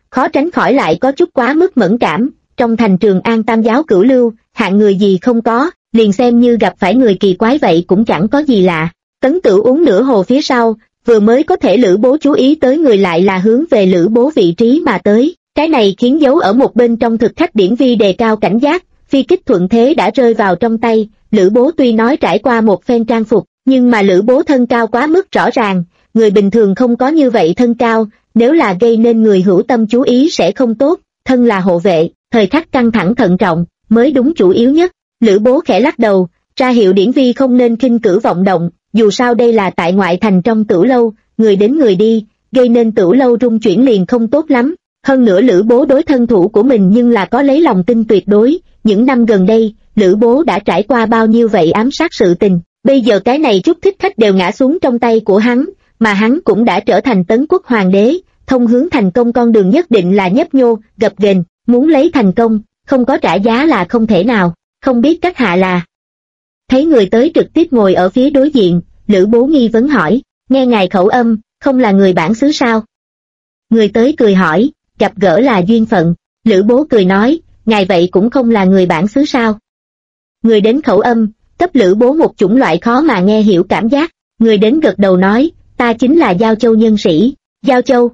khó tránh khỏi lại có chút quá mức mẫn cảm. Trong thành Trường An tam giáo cửu lưu, hạng người gì không có, liền xem như gặp phải người kỳ quái vậy cũng chẳng có gì lạ. Tấn Tửu uống nửa hồ phía sau, vừa mới có thể Lữ Bố chú ý tới người lại là hướng về Lữ Bố vị trí mà tới. Cái này khiến giấu ở một bên trong thực khách Điển Vi đề cao cảnh giác, phi kích thuận thế đã rơi vào trong tay. Lữ Bố tuy nói trải qua một phen trang phục, nhưng mà Lữ Bố thân cao quá mức rõ ràng, người bình thường không có như vậy thân cao, nếu là gây nên người hữu tâm chú ý sẽ không tốt. Thân là hộ vệ, thời khắc căng thẳng thận trọng mới đúng chủ yếu nhất. Lữ Bố khẽ lắc đầu, ra hiệu Điển Vi không nên khinh cử vọng động, dù sao đây là tại ngoại thành trong Tửu lâu, người đến người đi, gây nên Tửu lâu rung chuyển liền không tốt lắm. Hơn nữa Lữ Bố đối thân thủ của mình nhưng là có lấy lòng tin tuyệt đối. Những năm gần đây, Lữ Bố đã trải qua bao nhiêu vậy ám sát sự tình, bây giờ cái này chút thích khách đều ngã xuống trong tay của hắn, mà hắn cũng đã trở thành Tấn Quốc hoàng đế, thông hướng thành công con đường nhất định là nhấp nhô, gập ghềnh, muốn lấy thành công, không có trả giá là không thể nào. Không biết các hạ là? Thấy người tới trực tiếp ngồi ở phía đối diện, Lữ Bố nghi vấn hỏi, nghe ngài khẩu âm, không là người bản xứ sao? Người tới cười hỏi, gặp gỡ là duyên phận. Lữ Bố cười nói, ngài vậy cũng không là người bản xứ sao? Người đến khẩu âm, cấp Lữ Bố một chủng loại khó mà nghe hiểu cảm giác. Người đến gật đầu nói, ta chính là Giao Châu nhân sĩ. Giao Châu?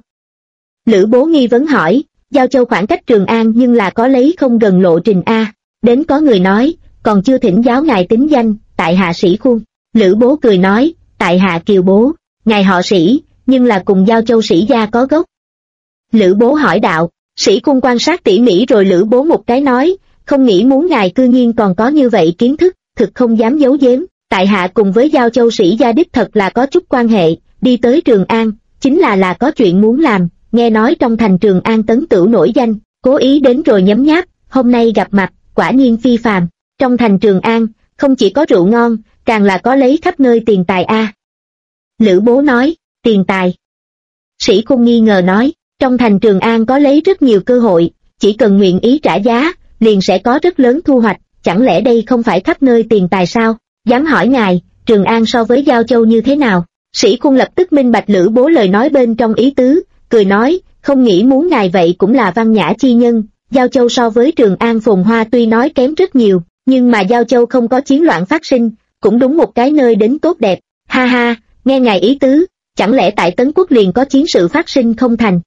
Lữ Bố nghi vấn hỏi, Giao Châu khoảng cách Trường An nhưng là có lấy không gần lộ trình a. Đến có người nói, còn chưa thỉnh giáo ngài tính danh, tại hạ Sĩ Khuôn. Lữ Bố cười nói, tại hạ Kiều Bố, ngài họ Sĩ, nhưng là cùng Giao Châu Sĩ gia có gốc. Lữ Bố hỏi đạo, Sĩ Khuôn quan sát tỉ mỉ rồi Lữ Bố một cái nói, không nghĩ muốn ngài cư nhiên còn có như vậy kiến thức, thực không dám giấu giếm. Tại hạ cùng với Giao Châu Sĩ gia đích thật là có chút quan hệ, đi tới Trường An, chính là có chuyện muốn làm, nghe nói trong thành Trường An Tấn Tửu nổi danh, cố ý đến rồi nhấm nháp, hôm nay gặp mặt, quả nhiên phi phàm. Trong thành Trường An, không chỉ có rượu ngon, càng là có lấy khắp nơi tiền tài a. Lữ Bố nói, tiền tài. Sĩ Khuôn nghi ngờ nói, trong thành Trường An có lấy rất nhiều cơ hội, chỉ cần nguyện ý trả giá, liền sẽ có rất lớn thu hoạch, chẳng lẽ đây không phải khắp nơi tiền tài sao? Dám hỏi ngài, Trường An so với Giao Châu như thế nào? Sĩ Khuôn lập tức minh bạch Lữ Bố lời nói bên trong ý tứ, cười nói, không nghĩ muốn ngài vậy cũng là văn nhã chi nhân. Giao Châu so với Trường An phồn hoa tuy nói kém rất nhiều, nhưng mà Giao Châu không có chiến loạn phát sinh, cũng đúng một cái nơi đến tốt đẹp. Ha ha, nghe ngài ý tứ, chẳng lẽ tại Tấn Quốc liền có chiến sự phát sinh không thành?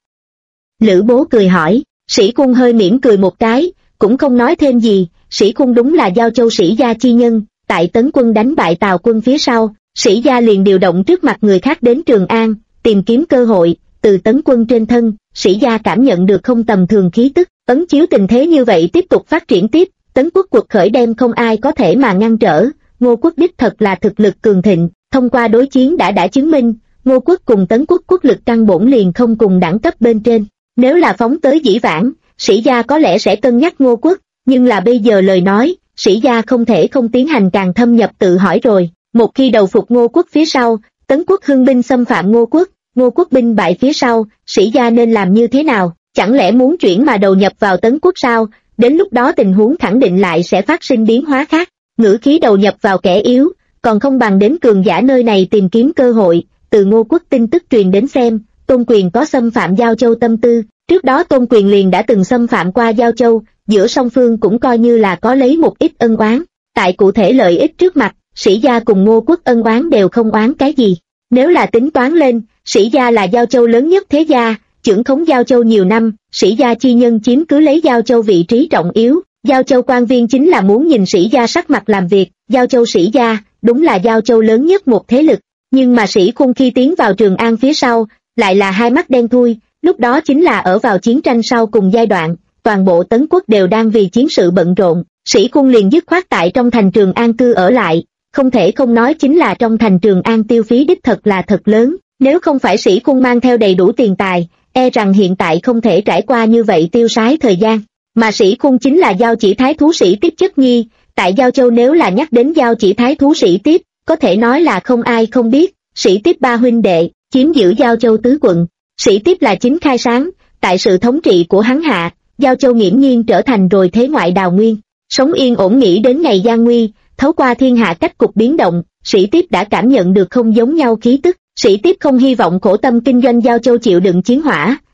Lữ Bố cười hỏi, Sĩ Khuôn hơi mỉm cười một cái, cũng không nói thêm gì. Sĩ Khuôn đúng là Giao Châu Sĩ gia chi nhân, tại Tấn quân đánh bại Tào quân phía sau, Sĩ gia liền điều động trước mặt người khác đến Trường An, tìm kiếm cơ hội. Từ Tấn quân trên thân, Sĩ gia cảm nhận được không tầm thường khí tức, ấn chiếu tình thế như vậy tiếp tục phát triển tiếp, Tấn quốc cuộc khởi đem không ai có thể mà ngăn trở. Ngô quốc đích thật là thực lực cường thịnh, thông qua đối chiến đã chứng minh, Ngô quốc cùng Tấn quốc quốc lực căn bổn liền không cùng đẳng cấp bên trên. Nếu là phóng tới dĩ vãng, Sĩ gia có lẽ sẽ cân nhắc Ngô quốc, nhưng là bây giờ lời nói, Sĩ gia không thể không tiến hành càng thâm nhập tự hỏi rồi. Một khi đầu phục Ngô quốc phía sau, Tấn quốc hưng binh xâm phạm Ngô quốc, Ngô quốc binh bại phía sau, Sĩ gia nên làm như thế nào? Chẳng lẽ muốn chuyển mà đầu nhập vào Tấn quốc sao? Đến lúc đó tình huống khẳng định lại sẽ phát sinh biến hóa khác. Ngữ khí đầu nhập vào kẻ yếu, còn không bằng đến cường giả nơi này tìm kiếm cơ hội. Từ Ngô quốc tin tức truyền đến xem, Tôn Quyền có xâm phạm Giao Châu tâm tư, trước đó Tôn Quyền liền đã từng xâm phạm qua Giao Châu, giữa song phương cũng coi như là có lấy một ít ân oán. Tại cụ thể lợi ích trước mặt, Sĩ gia cùng Ngô quốc ân oán đều không oán cái gì. Nếu là tính toán lên, Sĩ gia là Giao Châu lớn nhất thế gia, chưởng khống Giao Châu nhiều năm, Sĩ gia chi nhân chiếm cứ lấy Giao Châu vị trí trọng yếu. Giao Châu quan viên chính là muốn nhìn Sĩ gia sắc mặt làm việc. Giao Châu Sĩ gia đúng là Giao Châu lớn nhất một thế lực, nhưng mà Sĩ Khuôn khi tiến vào Trường An phía sau, lại là hai mắt đen thui. Lúc đó chính là ở vào chiến tranh sau cùng giai đoạn, toàn bộ Tấn quốc đều đang vì chiến sự bận rộn. Sĩ Khuôn liền dứt khoát tại trong thành Trường An cư ở lại, không thể không nói chính là trong thành Trường An tiêu phí đích thật là thật lớn. Nếu không phải Sĩ Khuôn mang theo đầy đủ tiền tài, e rằng hiện tại không thể trải qua như vậy tiêu sái thời gian. Mà Sĩ Khuôn chính là Giao Chỉ Thái Thú Sĩ Tiếp chất nhi, tại Giao Châu nếu là nhắc đến Giao Chỉ Thái Thú Sĩ Tiếp, có thể nói là không ai không biết. Sĩ Tiếp ba huynh đệ, chiếm giữ Giao Châu tứ quận. Sĩ Tiếp là chính khai sáng, tại sự thống trị của hắn hạ, Giao Châu nghiễm nhiên trở thành rồi thế ngoại đào nguyên. Sống yên ổn nghĩ đến ngày gian nguy, thấu qua thiên hạ cách cục biến động, Sĩ Tiếp đã cảm nhận được không giống nhau khí tức. Sĩ Tiếp không hy vọng khổ tâm kinh doanh Giao Châu chịu đựng chiến hỏa,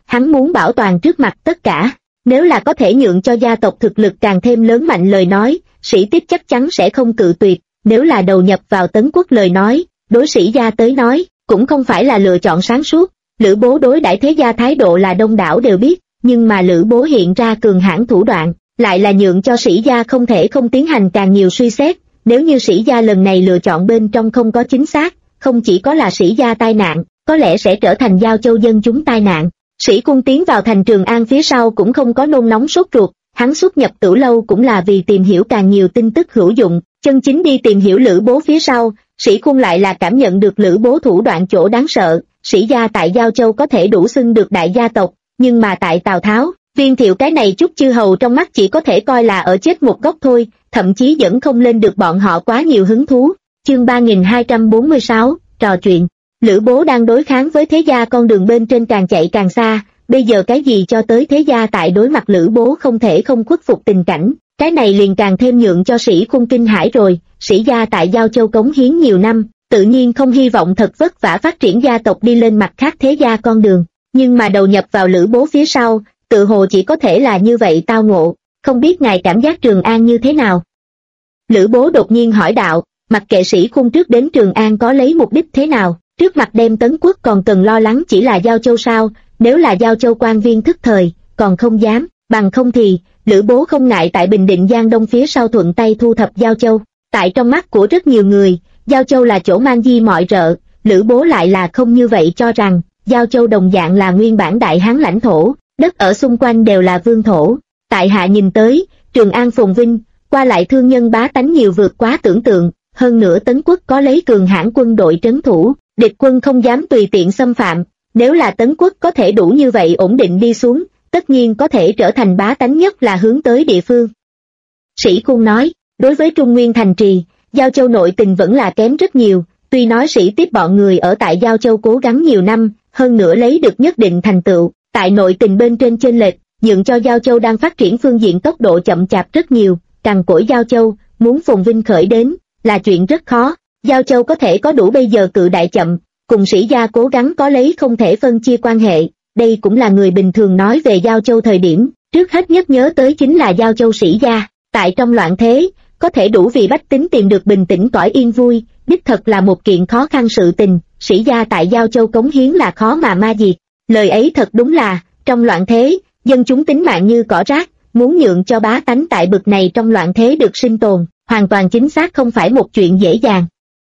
hắn muốn bảo toàn trước mặt tất cả. Nếu là có thể nhượng cho gia tộc thực lực càng thêm lớn mạnh lời nói, Sĩ Tiếp chắc chắn sẽ không cự tuyệt, nếu là đầu nhập vào Tấn Quốc lời nói, đối Sĩ gia tới nói, cũng không phải là lựa chọn sáng suốt. Lữ Bố đối đãi thế gia thái độ là đông đảo đều biết, nhưng mà Lữ Bố hiện ra cường hãn thủ đoạn, lại là nhượng cho Sĩ gia không thể không tiến hành càng nhiều suy xét. Nếu như Sĩ gia lần này lựa chọn bên trong không có chính xác, không chỉ có là Sĩ gia tai nạn, có lẽ sẽ trở thành Giao Châu dân chúng tai nạn. Sĩ Cung tiến vào thành Trường An phía sau cũng không có nôn nóng sốt ruột, hắn xuất nhập Tử Lâu cũng là vì tìm hiểu càng nhiều tin tức hữu dụng, chân chính đi tìm hiểu Lữ Bố phía sau, Sĩ Cung lại là cảm nhận được Lữ Bố thủ đoạn chỗ đáng sợ. Sĩ gia tại Giao Châu có thể đủ xưng được đại gia tộc, nhưng mà tại Tào Tháo, Viên Thiệu cái này chút chư hầu trong mắt chỉ có thể coi là ở chết một góc thôi, thậm chí vẫn không lên được bọn họ quá nhiều hứng thú. Chương 3246, trò chuyện. Lữ Bố đang đối kháng với thế gia con đường bên trên càng chạy càng xa, bây giờ cái gì cho tới thế gia tại đối mặt Lữ Bố không thể không khuất phục tình cảnh, cái này liền càng thêm nhượng cho Sĩ Cung kinh hãi rồi. Sĩ gia tại Giao Châu cống hiến nhiều năm, tự nhiên không hy vọng thật vất vả phát triển gia tộc đi lên mặt khác thế gia con đường, nhưng mà đầu nhập vào Lữ Bố phía sau, tự hồ chỉ có thể là như vậy tao ngộ. Không biết ngài cảm giác Trường An như thế nào? Lữ Bố đột nhiên hỏi đạo, mặc kệ Sĩ Cung trước đến Trường An có lấy mục đích thế nào, trước mặt đem Tấn Quốc còn cần lo lắng chỉ là Giao Châu sao? Nếu là Giao Châu quan viên thức thời, còn không dám, bằng không thì, Lữ Bố không ngại tại Bình Định Giang Đông phía sau thuận tay thu thập Giao Châu. Tại trong mắt của rất nhiều người, Giao Châu là chỗ man di mọi rợ, Lữ Bố lại là không như vậy, cho rằng, Giao Châu đồng dạng là nguyên bản Đại Hán lãnh thổ, đất ở xung quanh đều là vương thổ. Tại hạ nhìn tới, Trường An phồn vinh, qua lại thương nhân bá tánh nhiều vượt quá tưởng tượng, hơn nữa Tấn Quốc có lấy cường hãn quân đội trấn thủ, địch quân không dám tùy tiện xâm phạm. Nếu là Tấn Quốc có thể đủ như vậy ổn định đi xuống, tất nhiên có thể trở thành bá tánh nhất là hướng tới địa phương. Sĩ Cung nói, đối với Trung Nguyên thành trì, Giao Châu nội tình vẫn là kém rất nhiều, tuy nói Sĩ Tiếp bọn người ở tại Giao Châu cố gắng nhiều năm, hơn nữa lấy được nhất định thành tựu, tại nội tình bên trên chênh lệch, nhượng cho Giao Châu đang phát triển phương diện tốc độ chậm chạp rất nhiều, cằn cỗi Giao Châu, muốn phồn vinh khởi đến, là chuyện rất khó. Giao Châu có thể có đủ bây giờ cự đại chậm, cùng Sĩ gia cố gắng có lấy không thể phân chia quan hệ, đây cũng là người bình thường nói về Giao Châu thời điểm, trước hết nhất nhớ tới chính là Giao Châu Sĩ gia, tại trong loạn thế, có thể đủ vì bách tính tìm được bình tĩnh cõi yên vui, đích thật là một kiện khó khăn sự tình. Sĩ gia tại Giao Châu cống hiến là khó mà ma diệt, lời ấy thật đúng là, trong loạn thế, dân chúng tính mạng như cỏ rác, muốn nhượng cho bá tánh tại bực này trong loạn thế được sinh tồn, hoàn toàn chính xác không phải một chuyện dễ dàng.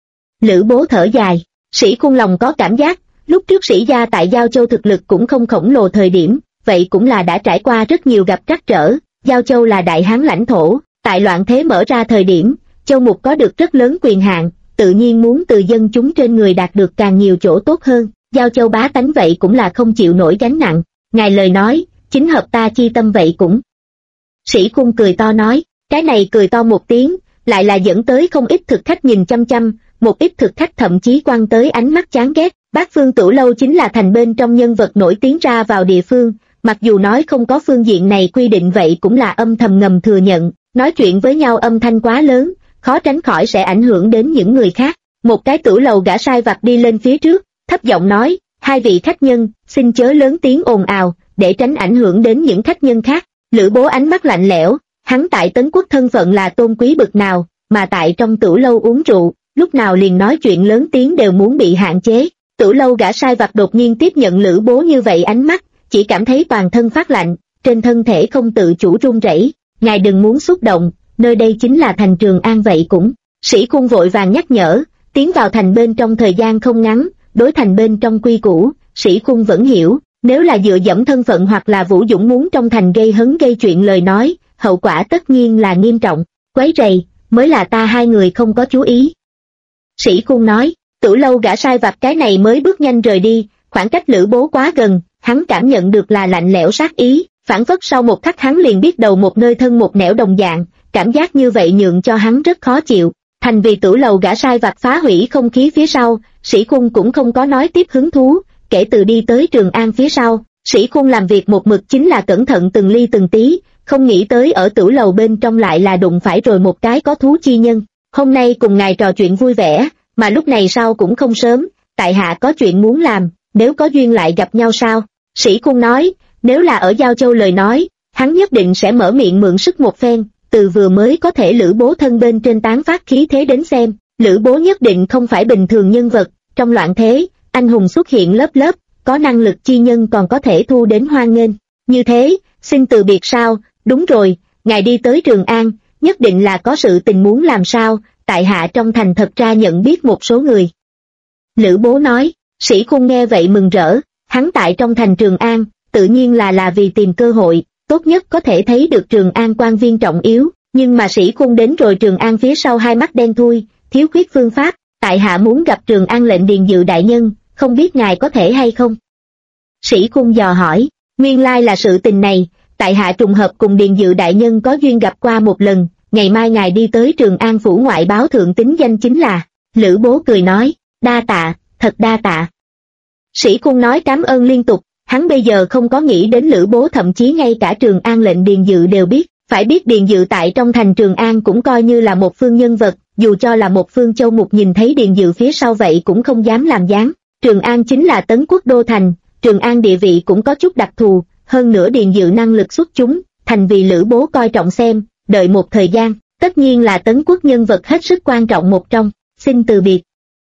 Lữ Bố thở dài, Sĩ Cung lòng có cảm giác, lúc trước Sĩ gia tại Giao Châu thực lực cũng không khổng lồ thời điểm, vậy cũng là đã trải qua rất nhiều gặp trắc trở. Giao Châu là Đại Hán lãnh thổ, tại loạn thế mở ra thời điểm, Châu Mục có được rất lớn quyền hạn, tự nhiên muốn từ dân chúng trên người đạt được càng nhiều chỗ tốt hơn. Giao Châu bá tánh vậy cũng là không chịu nổi gánh nặng. Ngài lời nói, chính hợp ta chi tâm vậy cũng. Sĩ Cung cười to nói, cái này cười to một tiếng, lại là dẫn tới không ít thực khách nhìn chăm chăm, một ít thực khách thậm chí quăng tới ánh mắt chán ghét. Bát Phương Tử Lâu chính là thành bên trong nhân vật nổi tiếng ra vào địa phương, mặc dù nói không có phương diện này quy định vậy cũng là âm thầm ngầm thừa nhận, nói chuyện với nhau âm thanh quá lớn, khó tránh khỏi sẽ ảnh hưởng đến những người khác. Một cái tử lầu gã sai vặt đi lên phía trước, thấp giọng nói, hai vị khách nhân, xin chớ lớn tiếng ồn ào, để tránh ảnh hưởng đến những khách nhân khác. Lữ Bố ánh mắt lạnh lẽo, hắn tại Tấn Quốc thân phận là tôn quý bực nào, mà tại trong tử lâu uống rượu, lúc nào liền nói chuyện lớn tiếng đều muốn bị hạn chế. Tử lâu gã sai vặt đột nhiên tiếp nhận Lữ Bố như vậy ánh mắt, chỉ cảm thấy toàn thân phát lạnh, trên thân thể không tự chủ run rẩy. Ngài đừng muốn xúc động, nơi đây chính là thành Trường An vậy cũng. Sĩ Cung vội vàng nhắc nhở, tiến vào thành bên trong thời gian không ngắn, đối thành bên trong quy củ, Sĩ Cung vẫn hiểu, nếu là dựa dẫm thân phận hoặc là Vũ Dũng muốn trong thành gây hấn gây chuyện lời nói, hậu quả tất nhiên là nghiêm trọng, quấy rầy, mới là ta hai người không có chú ý. Sĩ Cung nói, Tử lâu gã sai vặt cái này mới bước nhanh rời đi, khoảng cách Lữ Bố quá gần, hắn cảm nhận được là lạnh lẽo sát ý, phản phất sau một khắc hắn liền biết đầu một nơi thân một nẻo đồng dạng, cảm giác như vậy nhượng cho hắn rất khó chịu. Thành vì tử lầu gã sai vặt phá hủy không khí phía sau, Sĩ Cung cũng không có nói tiếp hứng thú, kể từ đi tới Trường An phía sau, Sĩ Cung làm việc một mực chính là cẩn thận từng ly từng tí, không nghĩ tới ở tử lầu bên trong lại là đụng phải rồi một cái có thú chi nhân. Hôm nay cùng ngài trò chuyện vui vẻ, mà lúc này sau cũng không sớm, tại hạ có chuyện muốn làm, nếu có duyên lại gặp nhau sao? Sĩ Khôn nói, nếu là ở Giao Châu lời nói, hắn nhất định sẽ mở miệng mượn sức một phen, từ vừa mới có thể Lữ Bố thân bên trên tán phát khí thế đến xem, Lữ Bố nhất định không phải bình thường nhân vật, trong loạn thế, anh hùng xuất hiện lớp lớp, có năng lực chi nhân còn có thể thu đến hoan nghênh. Như thế, xin từ biệt sao, đúng rồi, ngài đi tới Trường An, nhất định là có sự tình muốn làm sao, tại hạ trong thành thật ra nhận biết một số người. Lữ Bố nói, Sĩ Khôn nghe vậy mừng rỡ, hắn tại trong thành Trường An, tự nhiên là vì tìm cơ hội, tốt nhất có thể thấy được Trường An quan viên trọng yếu, nhưng mà Sĩ Khôn đến rồi Trường An phía sau hai mắt đen thui, thiếu khuyết phương pháp, tại hạ muốn gặp Trường An lệnh Điền Dự đại nhân, không biết ngài có thể hay không? Sĩ Khôn dò hỏi, nguyên lai là sự tình này, tại hạ trùng hợp cùng Điền Dự đại nhân có duyên gặp qua một lần, ngày mai ngài đi tới Trường An phủ ngoại báo thượng tính danh chính là. Lữ Bố cười nói, đa tạ, thật đa tạ. Sĩ Khôn nói cảm ơn liên tục, hắn bây giờ không có nghĩ đến Lữ Bố, thậm chí ngay cả Trường An lệnh Điền Dự đều biết, phải biết Điền Dự tại trong thành Trường An cũng coi như là một phương nhân vật, dù cho là một phương châu mục nhìn thấy Điền Dự phía sau vậy cũng không dám làm dáng. Trường An chính là Tấn Quốc đô thành, Trường An địa vị cũng có chút đặc thù, hơn nữa Điền Dự năng lực xuất chúng, thành vì Lữ Bố coi trọng xem, đợi một thời gian, tất nhiên là Tấn Quốc nhân vật hết sức quan trọng một trong, xin từ biệt.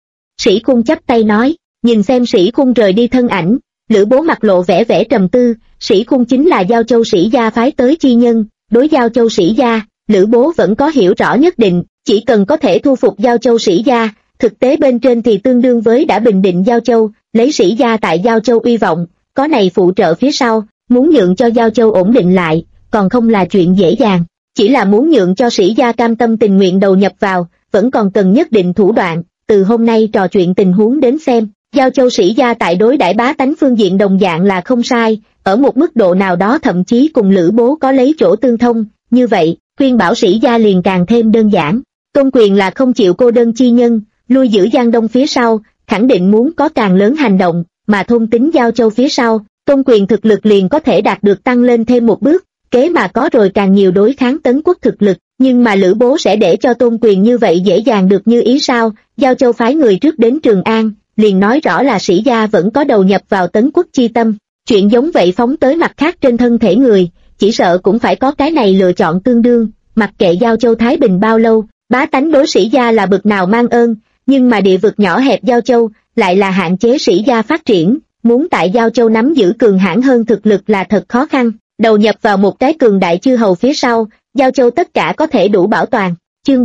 Sĩ Khôn chắp tay nói, nhìn xem Sĩ Khôn rời đi thân ảnh, Lữ Bố mặt lộ vẻ vẻ trầm tư, Sĩ Khôn chính là Giao Châu Sĩ gia phái tới chi nhân, đối Giao Châu Sĩ gia, Lữ Bố vẫn có hiểu rõ nhất định, chỉ cần có thể thu phục Giao Châu Sĩ gia, thực tế bên trên thì tương đương với đã bình định Giao Châu, lấy Sĩ gia tại Giao Châu uy vọng, có này phụ trợ phía sau, muốn nhượng cho Giao Châu ổn định lại, còn không là chuyện dễ dàng, chỉ là muốn nhượng cho Sĩ gia cam tâm tình nguyện đầu nhập vào, vẫn còn cần nhất định thủ đoạn, từ hôm nay trò chuyện tình huống đến xem. Giao Châu Sĩ gia tại đối đãi bá tánh phương diện đồng dạng là không sai, ở một mức độ nào đó thậm chí cùng Lữ Bố có lấy chỗ tương thông, như vậy, khuyên bảo Sĩ gia liền càng thêm đơn giản. Tôn Quyền là không chịu cô đơn chi nhân, lui giữ Giang Đông phía sau, khẳng định muốn có càng lớn hành động, mà thôn tính Giao Châu phía sau, Tôn Quyền thực lực liền có thể đạt được tăng lên thêm một bước, kế mà có rồi càng nhiều đối kháng Tấn Quốc thực lực, nhưng mà Lữ Bố sẽ để cho Tôn Quyền như vậy dễ dàng được như ý sao? Giao Châu phái người trước đến Trường An, liền nói rõ là Sĩ gia vẫn có đầu nhập vào Tấn Quốc chi tâm, chuyện giống vậy phóng tới mặt khác trên thân thể người, chỉ sợ cũng phải có cái này lựa chọn tương đương, mặc kệ Giao Châu thái bình bao lâu, bá tánh đối Sĩ gia là bực nào mang ơn, nhưng mà địa vực nhỏ hẹp Giao Châu lại là hạn chế Sĩ gia phát triển, muốn tại Giao Châu nắm giữ cường hãn hơn thực lực là thật khó khăn, đầu nhập vào một cái cường đại chư hầu phía sau, Giao Châu tất cả có thể đủ bảo toàn. Chương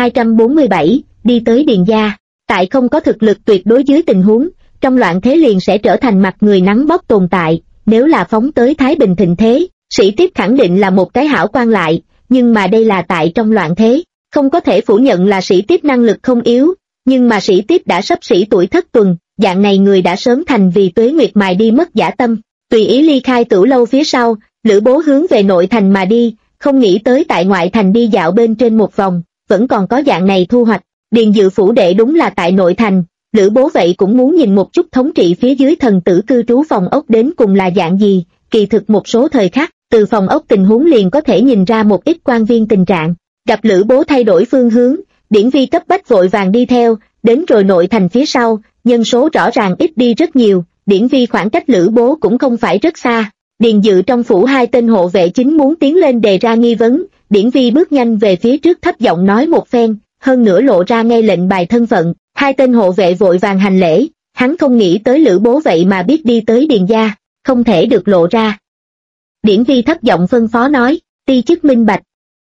3247, đi tới Điền gia. Tại không có thực lực tuyệt đối dưới tình huống, trong loạn thế liền sẽ trở thành mặt người nắng bóp tồn tại, nếu là phóng tới Thái Bình thịnh thế, Sĩ Tiếp khẳng định là một cái hảo quan lại, nhưng mà đây là tại trong loạn thế, không có thể phủ nhận là Sĩ Tiếp năng lực không yếu, nhưng mà Sĩ Tiếp đã sắp xỉ tuổi thất tuần, dạng này người đã sớm thành vì tuế nguyệt mài đi mất dã tâm, tùy ý ly khai Tửu lâu phía sau, Lữ Bố hướng về nội thành mà đi, không nghĩ tới tại ngoại thành đi dạo bên trên một vòng, vẫn còn có dạng này thu hoạch. Điền Dự phủ đệ đúng là tại nội thành, Lữ Bố vậy cũng muốn nhìn một chút thống trị phía dưới thần tử cư trú phòng ốc đến cùng là dạng gì, kỳ thực một số thời khắc, từ phòng ốc tình huống liền có thể nhìn ra một ít quan viên tình trạng. Gặp Lữ Bố thay đổi phương hướng, Điển Vi cấp bách vội vàng đi theo, đến rồi nội thành phía sau, nhân số rõ ràng ít đi rất nhiều, Điển Vi khoảng cách Lữ Bố cũng không phải rất xa. Điền Dự trong phủ hai tên hộ vệ chính muốn tiến lên đề ra nghi vấn, Điển Vi bước nhanh về phía trước thấp giọng nói một phen, hơn nữa lộ ra ngay lệnh bài thân phận, hai tên hộ vệ vội vàng hành lễ, hắn không nghĩ tới Lữ Bố vậy mà biết đi tới Điền gia, không thể được lộ ra. Điển Vi thấp giọng phân phó nói, ti chức minh bạch.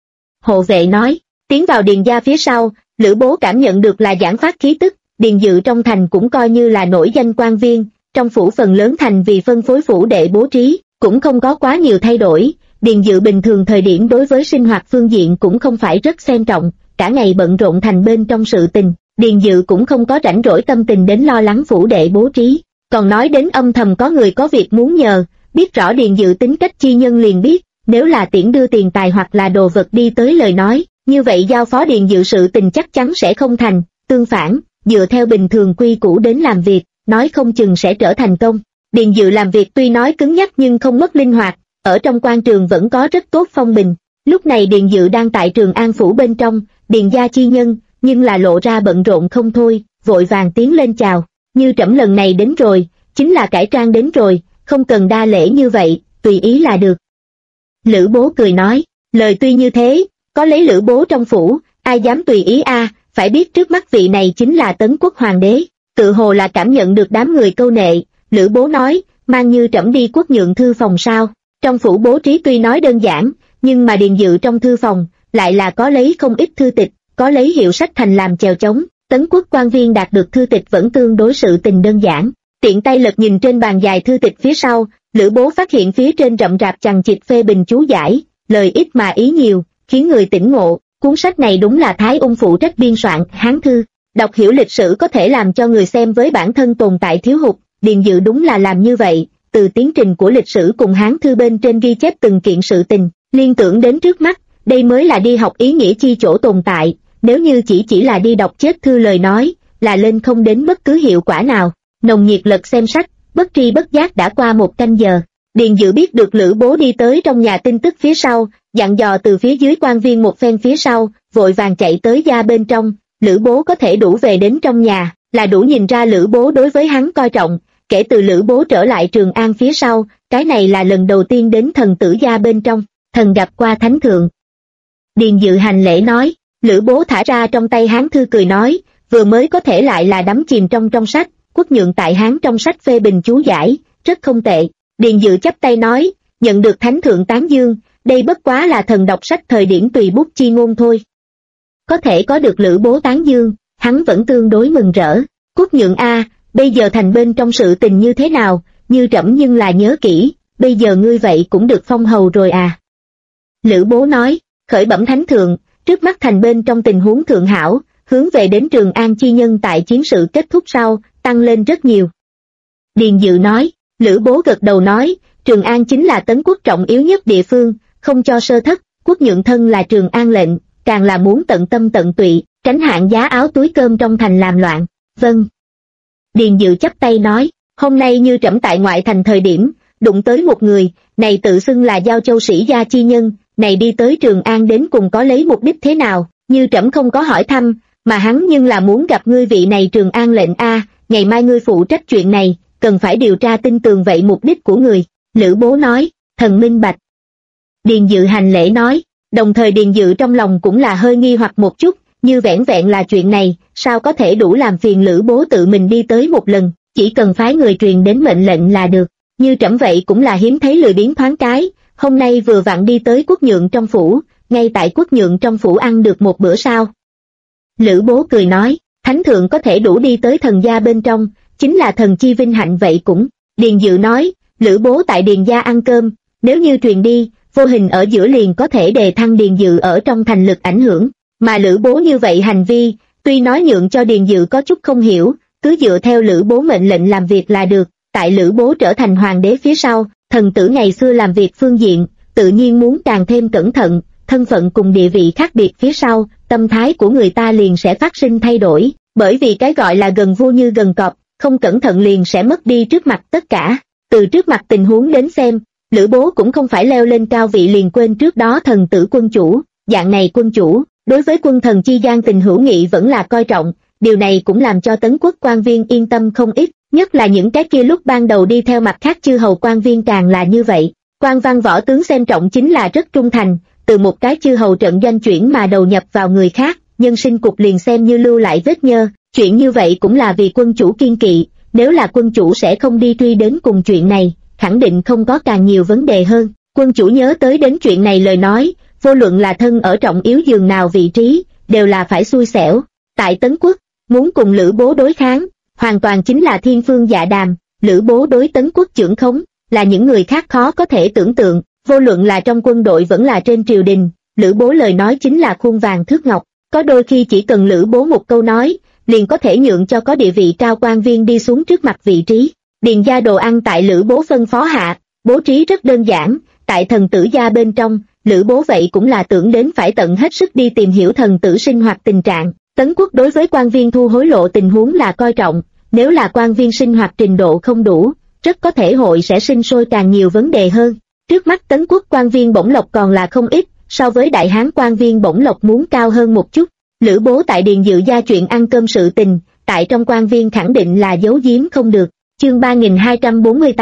Hộ vệ nói, tiến vào Điền gia phía sau, Lữ Bố cảm nhận được là giảng phát khí tức, Điền Dự trong thành cũng coi như là nổi danh quan viên, trong phủ phần lớn thành vì phân phối phủ đệ bố trí, cũng không có quá nhiều thay đổi, Điền Dự bình thường thời điểm đối với sinh hoạt phương diện cũng không phải rất xem trọng, cả ngày bận rộn thành bên trong sự tình, Điền Dự cũng không có rảnh rỗi tâm tình đến lo lắng phủ đệ bố trí, còn nói đến âm thầm có người có việc muốn nhờ, biết rõ Điền Dự tính cách chi nhân liền biết, nếu là tiễn đưa tiền tài hoặc là đồ vật đi tới lời nói, như vậy giao phó Điền Dự sự tình chắc chắn sẽ không thành, tương phản, dựa theo bình thường quy củ đến làm việc, nói không chừng sẽ trở thành công. Điền Dự làm việc tuy nói cứng nhắc nhưng không mất linh hoạt, ở trong quan trường vẫn có rất tốt phong bình. Lúc này Điền Dự đang tại Trường An phủ bên trong, Điền gia chi nhân, nhưng là lộ ra bận rộn không thôi, vội vàng tiến lên chào, như trẫm lần này đến rồi, chính là cải trang đến rồi, không cần đa lễ như vậy, tùy ý là được. Lữ Bố cười nói, lời tuy như thế, có lấy Lữ Bố trong phủ, ai dám tùy ý a? Phải biết trước mắt vị này chính là Tấn Quốc hoàng đế. Tự hồ là cảm nhận được đám người câu nệ, Lữ Bố nói, mang Như trẫm đi Quốc nhượng thư phòng sao? Trong phủ bố trí tuy nói đơn giản, nhưng mà Điền Dự trong thư phòng lại là có lấy không ít thư tịch, có lấy hiệu sách thành làm chèo chống. Tấn Quốc quan viên đạt được thư tịch vẫn tương đối sự tình đơn giản. Tiện tay lật nhìn trên bàn dài thư tịch phía sau, Lữ Bố phát hiện phía trên rậm rạp chằng chịt phê bình chú giải, lời ít mà ý nhiều, khiến người tỉnh ngộ. Cuốn sách này đúng là Thái Ung phụ trách biên soạn, Hán thư. Đọc hiểu lịch sử có thể làm cho người xem với bản thân tồn tại thiếu hụt, Điền Dự đúng là làm như vậy, từ tiến trình của lịch sử cùng Hán thư bên trên ghi chép từng kiện sự tình, liên tưởng đến trước mắt, đây mới là đi học ý nghĩa chi chỗ tồn tại, nếu như chỉ là đi đọc chết thư lời nói, là lên không đến bất cứ hiệu quả nào. Nồng nhiệt lật xem sách, bất tri bất giác đã qua 1 canh giờ. Điền Dự biết được Lữ Bố đi tới trong nhà tin tức phía sau, dặn dò từ phía dưới quan viên một phen phía sau, vội vàng chạy tới gia bên trong. Lữ Bố có thể đủ về đến trong nhà, là đủ nhìn ra Lữ Bố đối với hắn coi trọng. Kể từ Lữ Bố trở lại Trường An phía sau, cái này là lần đầu tiên đến thần tử gia bên trong, thần gặp qua thánh thượng. Điền Dự hành lễ nói, Lữ Bố thả ra trong tay Hán thư cười nói, vừa mới có thể lại là đắm chìm trong sách, Quốc nhượng tại Hán trong sách phê bình chú giải, rất không tệ. Điền Dự chắp tay nói, nhận được thánh thượng tán dương, đây bất quá là thần đọc sách thời điển tùy bút chi ngôn thôi. Có thể có được Lữ Bố tán dương, hắn vẫn tương đối mừng rỡ. Quốc nhượng a, bây giờ thành bên trong sự tình như thế nào, Như trẫm nhưng là nhớ kỹ, bây giờ ngươi vậy cũng được phong hầu rồi à. Lữ Bố nói, khởi bẩm thánh thượng, trước mắt thành bên trong tình huống thượng hảo, hướng về đến Trường An chi nhân tại chiến sự kết thúc sau, tăng lên rất nhiều. Điền Dự nói, Lữ Bố gật đầu nói, Trường An chính là Tấn Quốc trọng yếu nhất địa phương, không cho sơ thất, Quốc nhượng thân là Trường An lệnh, càng là muốn tận tâm tận tụy, tránh hạn giá áo túi cơm trong thành làm loạn. Vâng. Điền Dự chắp tay nói, hôm nay Như trẫm tại ngoại thành thời điểm, đụng tới một người, này tự xưng là Giao Châu sĩ gia chi nhân, này đi tới Trường An đến cùng có lấy mục đích thế nào, Như trẫm không có hỏi thăm, mà hắn nhưng là muốn gặp ngươi vị này Trường An lệnh a, ngày mai ngươi phụ trách chuyện này, cần phải điều tra tin tường vậy mục đích của người. Lữ Bố nói, thần minh bạch. Điền Dự hành lễ nói, đồng thời Điền Dự trong lòng cũng là hơi nghi hoặc một chút, như vẻn vẹn là chuyện này, sao có thể đủ làm phiền Lữ Bố tự mình đi tới một lần, chỉ cần phái người truyền đến mệnh lệnh là được. Như trẫm vậy cũng là hiếm thấy lười biếng thoáng cái, hôm nay vừa vặn đi tới Quốc nhượng trong phủ, ngay tại Quốc nhượng trong phủ ăn được một bữa sao. Lữ Bố cười nói, thánh thượng có thể đủ đi tới thần gia bên trong, chính là thần chi vinh hạnh vậy cũng. Điền Dự nói, Lữ Bố tại Điền gia ăn cơm, nếu như truyền đi, vô hình ở giữa liền có thể đề thăng Điền Dự ở trong thành lực ảnh hưởng, mà Lữ Bố như vậy hành vi, tuy nói nhượng cho Điền Dự có chút không hiểu, cứ dựa theo Lữ Bố mệnh lệnh làm việc là được. Tại Lữ Bố trở thành hoàng đế phía sau, thần tử ngày xưa làm việc phương diện, tự nhiên muốn càng thêm cẩn thận, thân phận cùng địa vị khác biệt phía sau, tâm thái của người ta liền sẽ phát sinh thay đổi, bởi vì cái gọi là gần vua như gần cọp, không cẩn thận liền sẽ mất đi trước mặt tất cả. Từ trước mặt tình huống đến xem, Lữ Bố cũng không phải leo lên cao vị liền quên trước đó thần tử quân chủ, dạng này quân chủ, đối với quân thần chi gian tình hữu nghị vẫn là coi trọng, điều này cũng làm cho Tấn Quốc quan viên yên tâm không ít. Nhất là những cái kia lúc ban đầu đi theo mặt khác chư hầu quan viên càng là như vậy. Quan văn võ tướng xem trọng chính là rất trung thành, từ một cái chư hầu trận doanh chuyển mà đầu nhập vào người khác, nhân sinh cục liền xem như lưu lại vết nhơ. Chuyện như vậy cũng là vì quân chủ kiên kỵ, nếu là quân chủ sẽ không đi truy đến cùng chuyện này, khẳng định không có càng nhiều vấn đề hơn. Quân chủ nhớ tới đến chuyện này lời nói, vô luận là thân ở trọng yếu giường nào vị trí, đều là phải xui xẻo. Tại Tấn Quốc, muốn cùng Lữ Bố đối kháng, hoàn toàn chính là thiên phương dạ đàm. Lữ Bố đối Tấn Quốc chưởng khống, là những người khác khó có thể tưởng tượng, vô luận là trong quân đội vẫn là trên triều đình, Lữ Bố lời nói chính là khuôn vàng thước ngọc, có đôi khi chỉ cần Lữ Bố một câu nói, liền có thể nhượng cho có địa vị cao quan viên đi xuống trước mặt vị trí. Điền gia đồ ăn tại Lữ Bố phân phó hạ, bố trí rất đơn giản, tại thần tử gia bên trong, Lữ Bố vậy cũng là tưởng đến phải tận hết sức đi tìm hiểu thần tử sinh hoạt tình trạng. Tấn Quốc đối với quan viên thu hối lộ tình huống là coi trọng, nếu là quan viên sinh hoạt trình độ không đủ, rất có thể hội sẽ sinh sôi càng nhiều vấn đề hơn. Trước mắt Tấn Quốc quan viên bổng lộc còn là không ít, so với Đại Hán quan viên bổng lộc muốn cao hơn một chút. Lữ Bố tại Điền Dự gia chuyện ăn cơm sự tình, tại trong quan viên khẳng định là giấu giếm không được. Chương 3248,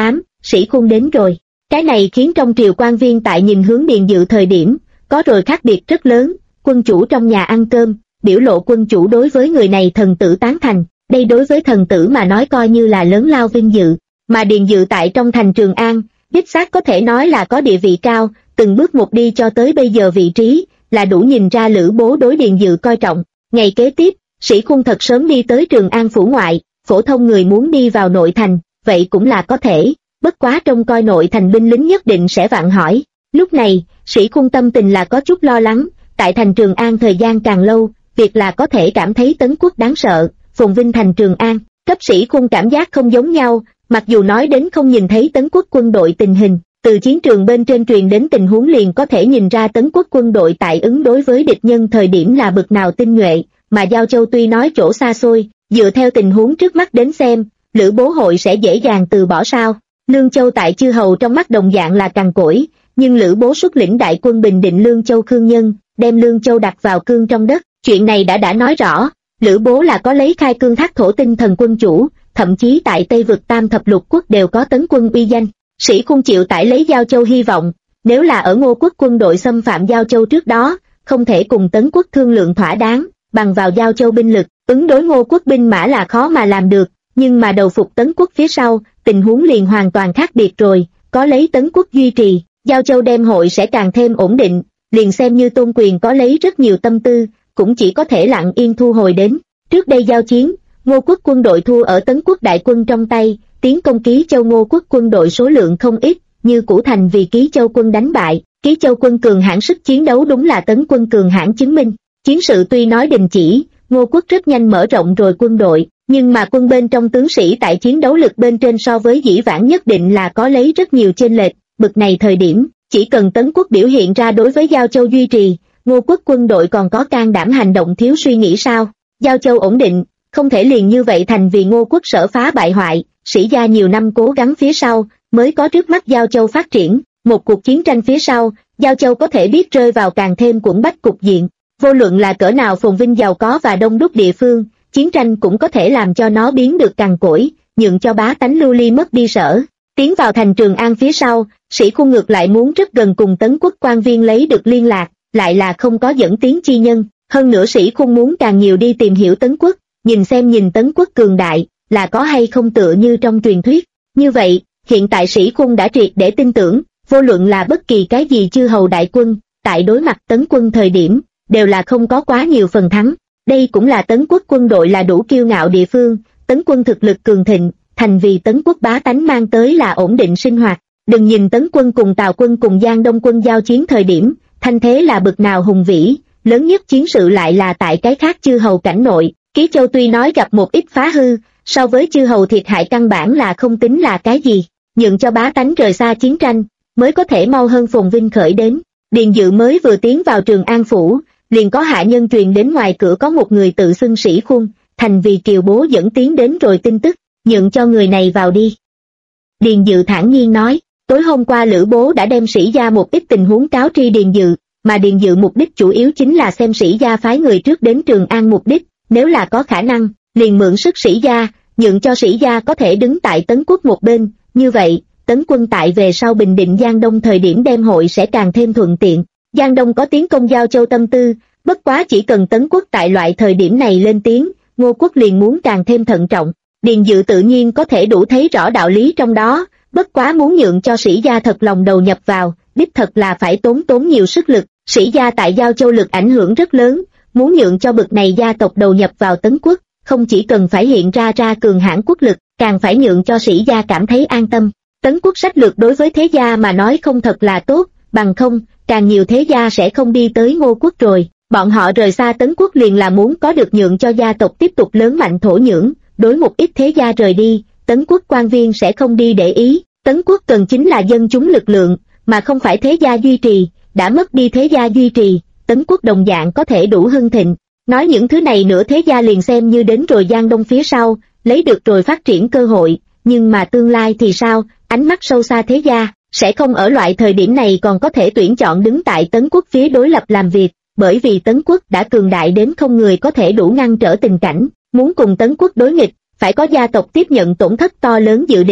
Sĩ Khôn đến rồi. Cái này khiến trong triều quan viên tại nhìn hướng Điền Dự thời điểm, có rồi khác biệt rất lớn. Quân chủ trong nhà ăn cơm, biểu lộ quân chủ đối với người này thần tử tán thành, đây đối với thần tử mà nói coi như là lớn lao vinh dự. Mà Điền Dự tại trong thành Trường An, đích xác có thể nói là có địa vị cao, từng bước một đi cho tới bây giờ vị trí, là đủ nhìn ra Lữ Bố đối Điền Dự coi trọng. Ngày kế tiếp, Sĩ Khôn thật sớm đi tới Trường An phủ ngoại, phổ thông người muốn đi vào nội thành, vậy cũng là có thể, bất quá trông coi nội thành binh lính nhất định sẽ vặn hỏi. Lúc này, Sĩ Khôn tâm tình là có chút lo lắng, tại thành Trường An thời gian càng lâu, việc là có thể cảm thấy Tấn Quốc đáng sợ, phồn vinh thành Trường An, cấp Sĩ Khôn cảm giác không giống nhau, mặc dù nói đến không nhìn thấy Tấn Quốc quân đội tình hình, từ chiến trường bên trên truyền đến tình huống liền có thể nhìn ra Tấn Quốc quân đội tại ứng đối với địch nhân thời điểm là bực nào tinh nhuệ, mà Giao Châu tuy nói chỗ xa xôi, dựa theo tình huống trước mắt đến xem, Lữ Bố hội sẽ dễ dàng từ bỏ sao. Lương Châu tại chư hầu trong mắt đồng dạng là cằn cỗi, nhưng Lữ Bố xuất lĩnh đại quân bình định Lương Châu Khương Nhân, đem Lương Châu đặt vào cương trong đất, chuyện này đã nói rõ, Lữ Bố là có lấy khai cương thác thổ tinh thần quân chủ, thậm chí tại Tây vực Tam thập lục quốc đều có tấn quân uy danh. Sĩ Khôn chịu tải lấy Giao Châu hy vọng, nếu là ở Ngô quốc quân đội xâm phạm Giao Châu trước đó, không thể cùng Tấn quốc thương lượng thỏa đáng, bằng vào Giao Châu binh lực, ứng đối Ngô quốc binh mã là khó mà làm được, nhưng mà đầu phục Tấn quốc phía sau, tình huống liền hoàn toàn khác biệt rồi, có lấy Tấn quốc duy trì, Giao Châu đem hội sẽ càng thêm ổn định, liền xem như Tôn Quyền có lấy rất nhiều tâm tư, cũng chỉ có thể lặng yên thu hồi đến. Trước đây giao chiến, Ngô quốc quân đội thua ở Tấn quốc đại quân trong tay, tiến công Ký Châu Ngô quốc quân đội số lượng không ít, như Cũ Thành vì Ký Châu quân đánh bại, Ký Châu quân cường hãn sức chiến đấu đúng là Tấn quân cường hãn chứng minh. Chiến sự tuy nói đình chỉ, Ngô quốc rất nhanh mở rộng rồi quân đội, nhưng mà quân bên trong tướng sĩ tại chiến đấu lực bên trên so với dĩ vãng nhất định là có lấy rất nhiều chênh lệch, bực này thời điểm, chỉ cần Tấn quốc biểu hiện ra đối với Giao Châu duy trì, Ngô quốc quân đội còn có can đảm hành động thiếu suy nghĩ sao? Giao Châu ổn định, không thể liền như vậy thành vì Ngô quốc sở phá bại hoại, Sĩ gia nhiều năm cố gắng phía sau, mới có trước mắt Giao Châu phát triển, một cuộc chiến tranh phía sau, Giao Châu có thể biết rơi vào càng thêm quẫn bách cục diện. Vô luận là cỡ nào phồn vinh giàu có và đông đúc địa phương, chiến tranh cũng có thể làm cho nó biến được cằn cỗi, nhượng cho bá tánh lưu ly mất đi sở. Tiến vào thành Trường An phía sau, Sĩ Khôn ngược lại muốn rất gần cùng Tấn quốc quan viên lấy được liên lạc, lại là không có dẫn tiến chi nhân. Hơn nữa Sĩ Khôn muốn càng nhiều đi tìm hiểu Tấn quốc, nhìn Tấn quốc cường đại, là có hay không tựa như trong truyền thuyết. Như vậy, hiện tại Sĩ Khôn đã triệt để tin tưởng, vô luận là bất kỳ cái gì chư hầu đại quân, tại đối mặt Tấn quân thời điểm, đều là không có quá nhiều phần thắng. Đây cũng là Tấn quốc quân đội là đủ kiêu ngạo địa phương, Tấn quân thực lực cường thịnh, thành vì Tấn quốc bá tánh mang tới là ổn định sinh hoạt. Đừng nhìn Tấn quân cùng Tào quân cùng Giang Đông quân giao chiến thời điểm, thanh thế là bực nào hùng vĩ, lớn nhất chiến sự lại là tại cái khác chư hầu cảnh nội. Ký Châu tuy nói gặp một ít phá hư, so với chư hầu thiệt hại căn bản là không tính là cái gì, nhượng cho bá tánh rời xa chiến tranh, mới có thể mau hơn phồn vinh khởi đến. Điền Dự mới vừa tiến vào Trường An phủ, liền có hạ nhân truyền đến ngoài cửa có một người tự xưng Sĩ Khôn, thành vì Kiều Bố dẫn tiến đến rồi tin tức, nhượng cho người này vào đi. Điền Dự thản nhiên nói, tối hôm qua Lữ Bố đã đem Sĩ gia một ít tình huống cáo tri Điền Dự, mà Điền Dự mục đích chủ yếu chính là xem Sĩ gia phái người trước đến Trường An mục đích, nếu là có khả năng, liền mượn sức Sĩ gia, nhượng cho Sĩ gia có thể đứng tại Tấn quốc một bên, như vậy, Tấn quân tại về sau bình định Giang Đông thời điểm đem hội sẽ càng thêm thuận tiện. Giang Đông có tiến công Giao Châu tâm tư, bất quá chỉ cần Tấn quốc tại loại thời điểm này lên tiếng, Ngô quốc liền muốn càng thêm thận trọng. Điền Dự tự nhiên có thể đủ thấy rõ đạo lý trong đó, bất quá muốn nhượng cho Sĩ gia thật lòng đầu nhập vào, đích thật là phải tốn nhiều sức lực. Sĩ gia tại Giao Châu lực ảnh hưởng rất lớn, muốn nhượng cho bực này gia tộc đầu nhập vào Tấn quốc, không chỉ cần phải hiện ra cường hãn quốc lực, càng phải nhượng cho Sĩ gia cảm thấy an tâm. Tấn quốc sách lược đối với thế gia mà nói không thật là tốt, bằng không, càng nhiều thế gia sẽ không đi tới Ngô quốc rồi. Bọn họ rời xa Tấn quốc liền là muốn có được nhượng cho gia tộc tiếp tục lớn mạnh thổ nhưỡng, đối một ít thế gia rời đi, Tấn quốc quan viên sẽ không đi để ý. Tấn quốc cần chính là dân chúng lực lượng, mà không phải thế gia duy trì, đã mất đi thế gia duy trì, Tấn quốc đồng dạng có thể đủ hưng thịnh. Nói những thứ này nữa thế gia liền xem như đến rồi Giang Đông phía sau, lấy được rồi phát triển cơ hội, nhưng mà tương lai thì sao, ánh mắt sâu xa thế gia, sẽ không ở loại thời điểm này còn có thể tuyển chọn đứng tại Tấn quốc phía đối lập làm việc, bởi vì Tấn quốc đã cường đại đến không người có thể đủ ngăn trở tình cảnh, muốn cùng Tấn quốc đối nghịch, phải có gia tộc tiếp nhận tổn thất to lớn dự định.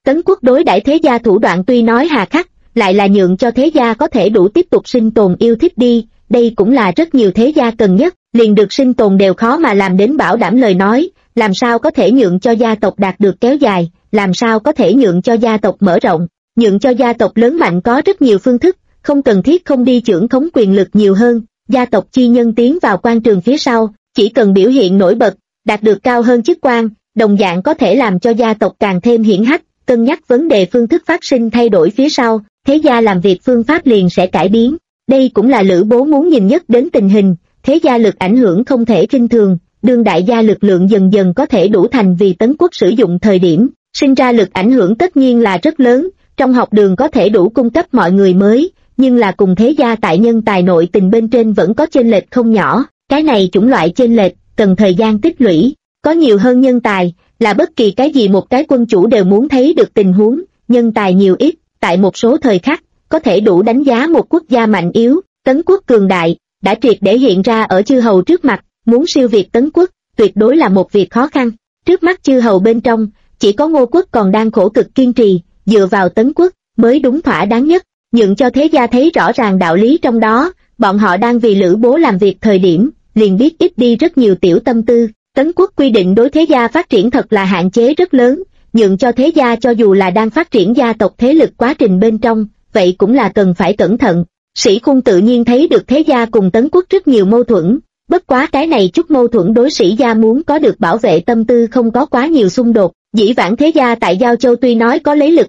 Tấn quốc đối đãi thế gia thủ đoạn tuy nói hà khắc, lại là nhượng cho thế gia có thể đủ tiếp tục sinh tồn yêu thích đi, đây cũng là rất nhiều thế gia cần nhất, liền được sinh tồn đều khó mà làm đến bảo đảm lời nói, làm sao có thể nhượng cho gia tộc đạt được kéo dài, làm sao có thể nhượng cho gia tộc mở rộng, nhượng cho gia tộc lớn mạnh có rất nhiều phương thức, không cần thiết không đi trưởng khống quyền lực nhiều hơn, gia tộc chi nhân tiến vào quan trường phía sau, chỉ cần biểu hiện nổi bật, đạt được cao hơn chức quan, đồng dạng có thể làm cho gia tộc càng thêm hiển hách, cân nhắc vấn đề phương thức phát sinh thay đổi phía sau, thế gia làm việc phương pháp liền sẽ cải biến. Đây cũng là Lữ Bố muốn nhìn nhất đến tình hình, thế gia lực ảnh hưởng không thể khinh thường, đương đại gia lực lượng dần dần có thể đủ thành vì Tấn quốc sử dụng thời điểm, sinh ra lực ảnh hưởng tất nhiên là rất lớn, trong học đường có thể đủ cung cấp mọi người mới, nhưng là cùng thế gia tại nhân tài nội tình bên trên vẫn có chênh lệch không nhỏ, cái này chủng loại chênh lệch, cần thời gian tích lũy, có nhiều hơn nhân tài, là bất kỳ cái gì một cái quân chủ đều muốn thấy được tình huống, nhân tài nhiều ít, tại một số thời khắc, có thể đủ đánh giá một quốc gia mạnh yếu, Tấn quốc cường đại, đã triệt để hiện ra ở chư hầu trước mặt, muốn siêu việt Tấn quốc, tuyệt đối là một việc khó khăn, trước mắt chư hầu bên trong, chỉ có Ngô quốc còn đang khổ cực kiên trì, dựa vào Tấn quốc, mới đúng thỏa đáng nhất, nhượng cho thế gia thấy rõ ràng đạo lý trong đó, bọn họ đang vì Lữ Bố làm việc thời điểm, liền biết ít đi rất nhiều tiểu tâm tư, Tấn quốc quy định đối thế gia phát triển thật là hạn chế rất lớn, nhượng cho thế gia cho dù là đang phát triển gia tộc thế lực quá trình bên trong, vậy cũng là cần phải cẩn thận. Sĩ Khung tự nhiên thấy được thế gia cùng Tấn quốc rất nhiều mâu thuẫn, bất quá cái này chút mâu thuẫn đối sĩ gia muốn có được bảo vệ tâm tư không có quá nhiều xung đột, dĩ vãng thế gia tại Giao Châu tuy nói có lấy lực